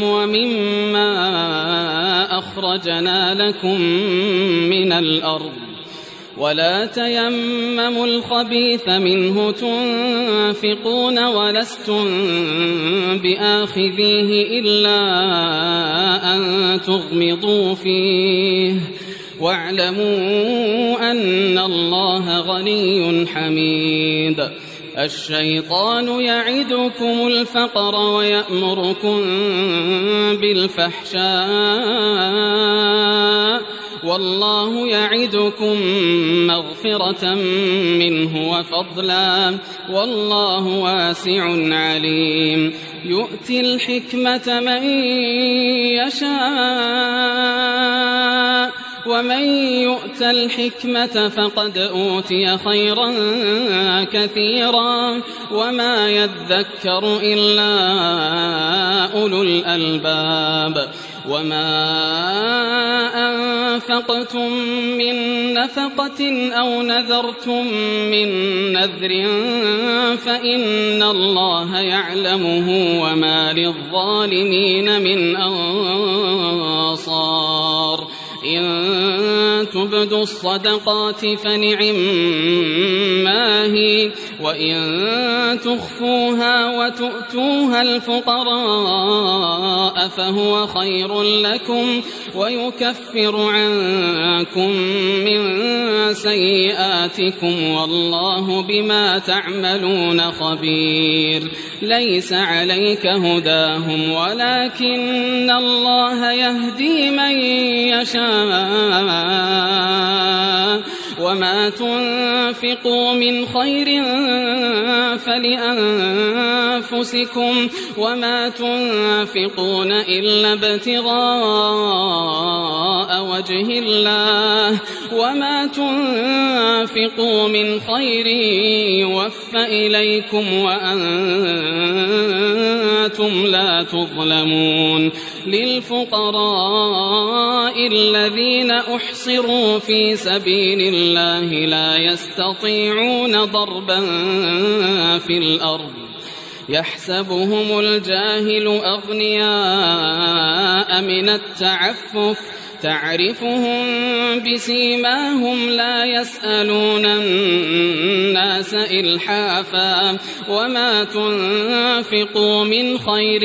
ومما أخرجنا لكم من الأرض ولا تيمموا الخبيث منه تنفقون ولستم بآخذيه إلا أن تغمضوا فيه واعلموا أن الله غني حميد. الشيطان يعدكم الفقر ويأمركم بالفحشاء والله يعدكم مغفرة منه وفضلا والله واسع عليم. يؤتي الحكمة من يشاء ومن يؤت الحكمة فقد أوتي خيرا كثيرا وما يذكر إلا أولو الألباب. وما أنفقتم من نفقة أو نذرتم من نذر فإن الله يعلمه وما للظالمين من أنصار. إن تبدوا الصدقات فنعما هي وإن تخفوها وتؤتوها الفقراء فهو خير لكم ويكفر عنكم من سيئاتكم والله بما تعملون خبير. ليس عليك هداهم ولكن الله يهدي من يشاء وما تنفقوا من خير فلأنفسكم وما تنفقون إلا ابتغاء وجه الله وما تنفقوا من خير يوفى إليكم وأنتم لا تظلمون. للفقراء الذين أحصروا في سبيل الله لا يستطيعون ضربا في الأرض يحسبهم الجاهل أغنياء من التعفف تعرفهم بسيماهم لا يسألون الناس إلحافا وما تنفقوا من خير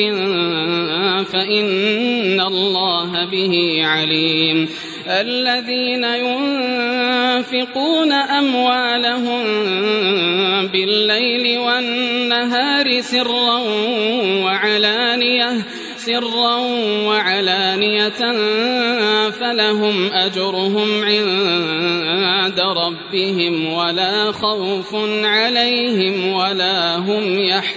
فإن الله به عليم. الذين ينفقون أموالهم بالليل والنهار سرا وعلانية سرا وعلانية فلهم أجرهم عند ربهم ولا خوف عليهم ولا هم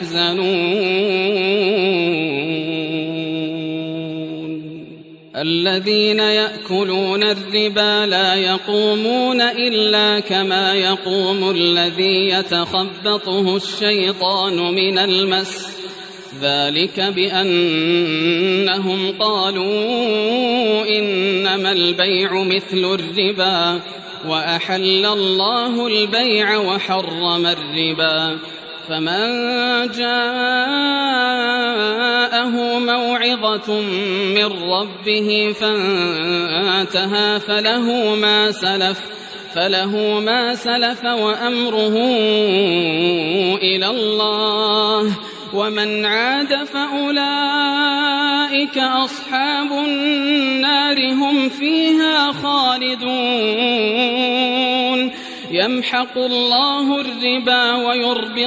يحزنون. الذين يأكلون الربا لا يقومون إلا كما يقوم الذي يتخبطه الشيطان من المس ذلك بأنهم قالوا إنما البيع مثل الربا وأحل الله البيع وحرم الربا. فمن جاءه موعظة من ربه فانتهى فله ما سلف فله ما سلف وأمره إلى الله ومن عاد فأولئك أصحاب النار هم فيها خالدون. يمحق الله الربا ويربي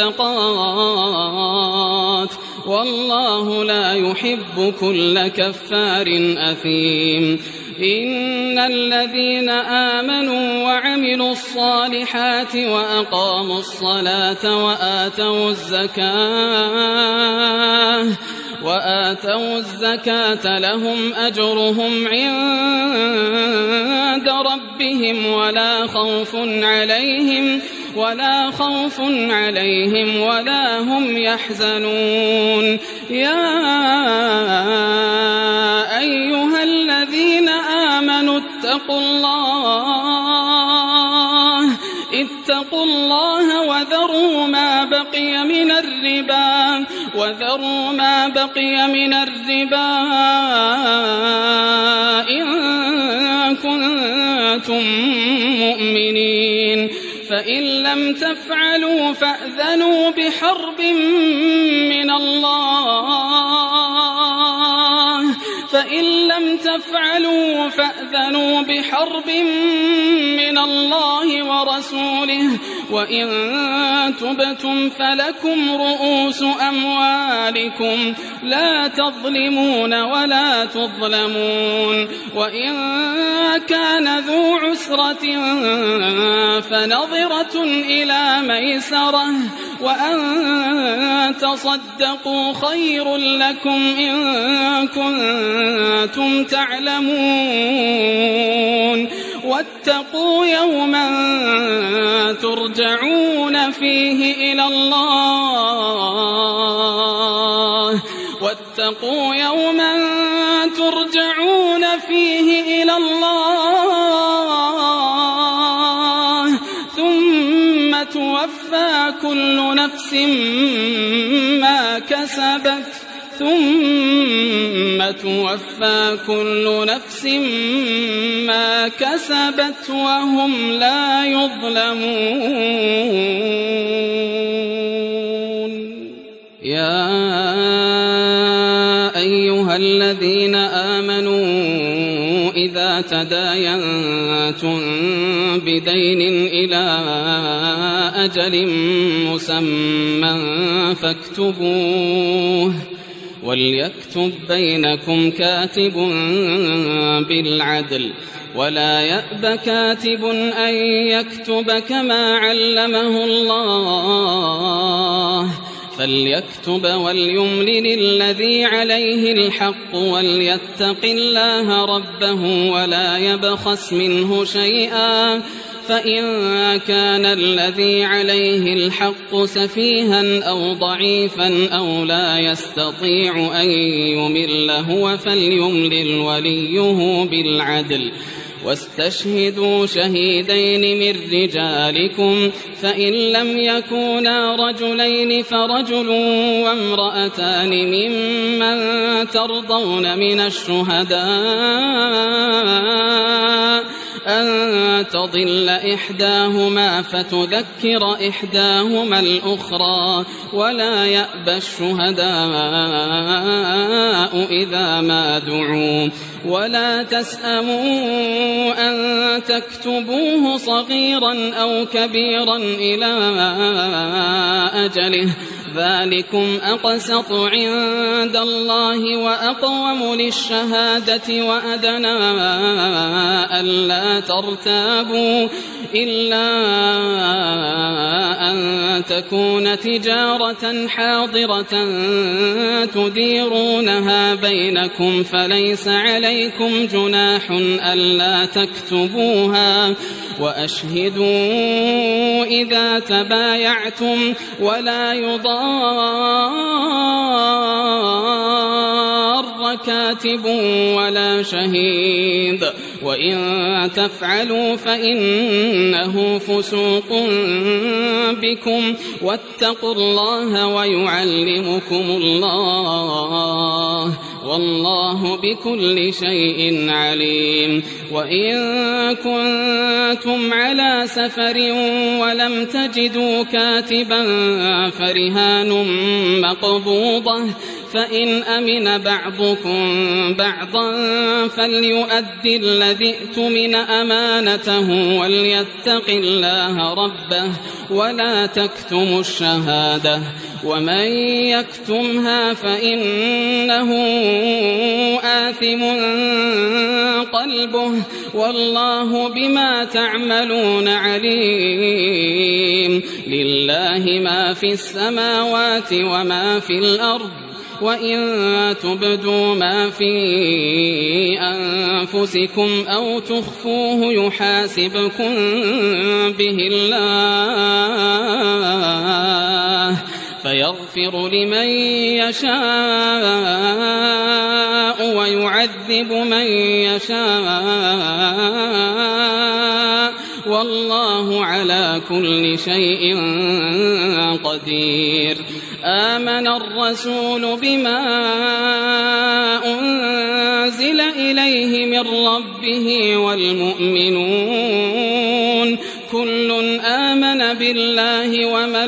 الصدقات والله لا يحب كل كفار أثيم. إن الذين آمنوا وعملوا الصالحات وأقاموا الصلاة وآتوا الزكاة وآتوا الزكاة لهم أجرهم عند ربهم ولا خوف عليهم ولا خوف عليهم ولا هم يحزنون. يا أيها الذين آمنوا اتقوا الله اتقوا الله وذروا ما بقي من الربا وذروا ما بقي من الربا إن كنتم مؤمنين مؤمنين فإن لم تفعلوا فأذنوا بحرب من الله فإن لم تفعلوا فأذنوا بحرب من الله ورسوله وإن تبتم فلكم رؤوس أموالكم لا تظلمون ولا تظلمون وإن كان ذو عسرة فنظرة إلى ميسرة وأن تصدقوا خير لكم إن كنتم تعلمون واتقوا يوما ترجعون فيه إلى الله واتقوا يوما ترجعون فيه إلى الله ثم توفى كل نفس ما كسبت ثم توفى كل نفس ما كسبت وهم لا يظلمون يا أيها الذين آمنوا إذا تداينتم بدين إلى أجل مسمى فاكتبوه وليكتب بينكم كاتب بالعدل ولا يأب كاتب أن يكتب كما علمه الله فليكتب وليملل الذي عليه الحق وليتق الله ربه ولا يبخس منه شيئا فإن كان الذي عليه الحق سفيها أو ضعيفا أو لا يستطيع أن يمل هو فليملل وليه بالعدل واستشهدوا شهيدين من رجالكم فإن لم يكونا رجلين فرجل وامرأتان ممن ترضون من الشهداء أن تضل إحداهما فتذكر إحداهما الأخرى ولا يأبى الشهداء إذا ما دعوا ولا تسأموا أن تكتبوه صغيرا أو كبيرا إلى أجله ذلكم أقسط عند الله وأقوم للشهادة وأدنى ألا ترتابوا إلا أن تكون تجارة حاضرة تديرونها بينكم فليس عليكم جناح ألا تكتبوها وأشهدوا إذا تبايعتم ولا يضار كاتب ولا شهيد وإن تفعلوا فإنه فسوق بكم واتقوا الله ويعلمكم الله والله بكل شيء عليم وإن كنتم على سفر ولم تجدوا كاتبا فرهان مقبوضة فإن أمن بعضكم بعضا فليؤدي الذي ائتمن أمانته وليتق الله ربه ولا تكتموا الشهادة ومن يكتمها فإنه آثم قلبه والله بما تعملون عليم لله ما في السماوات وما في الأرض وإن تبدوا ما في أنفسكم أو تخفوه يحاسبكم به الله فيغفر لمن يشاء ويعذب من يشاء والله على كل شيء قدير آمن الرسول بما أنزل إليه من ربه والمؤمنون كل آمن بالله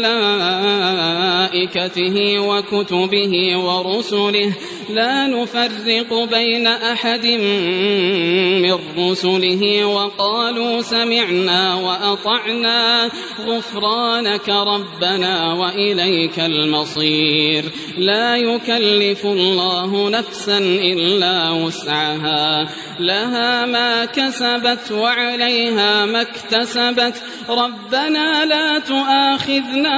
وملائكته وكتبه ورسله لا نفرق بين أحد من رسله وقالوا سمعنا وأطعنا غفرانك ربنا وإليك المصير لا يكلف الله نفسا إلا وسعها لها ما كسبت وعليها ما اكتسبت ربنا لا تؤاخذنا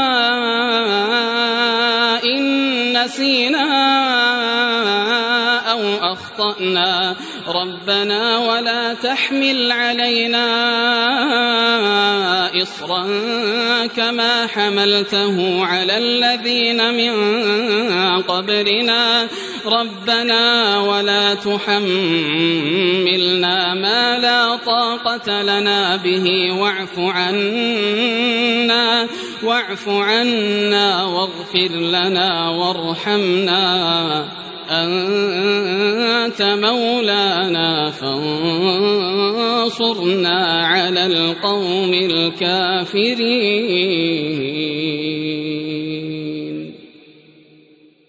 إن نسينا أو أخطأنا ربنا ولا تحمل علينا إصرا كما حملته على الذين من قبلنا ربنا ولا تحملنا ما لا طاقة لنا به واعف عنا واعف عنا واغفر لنا وارحمنا أنت مولانا فانصرنا على القوم الكافرين.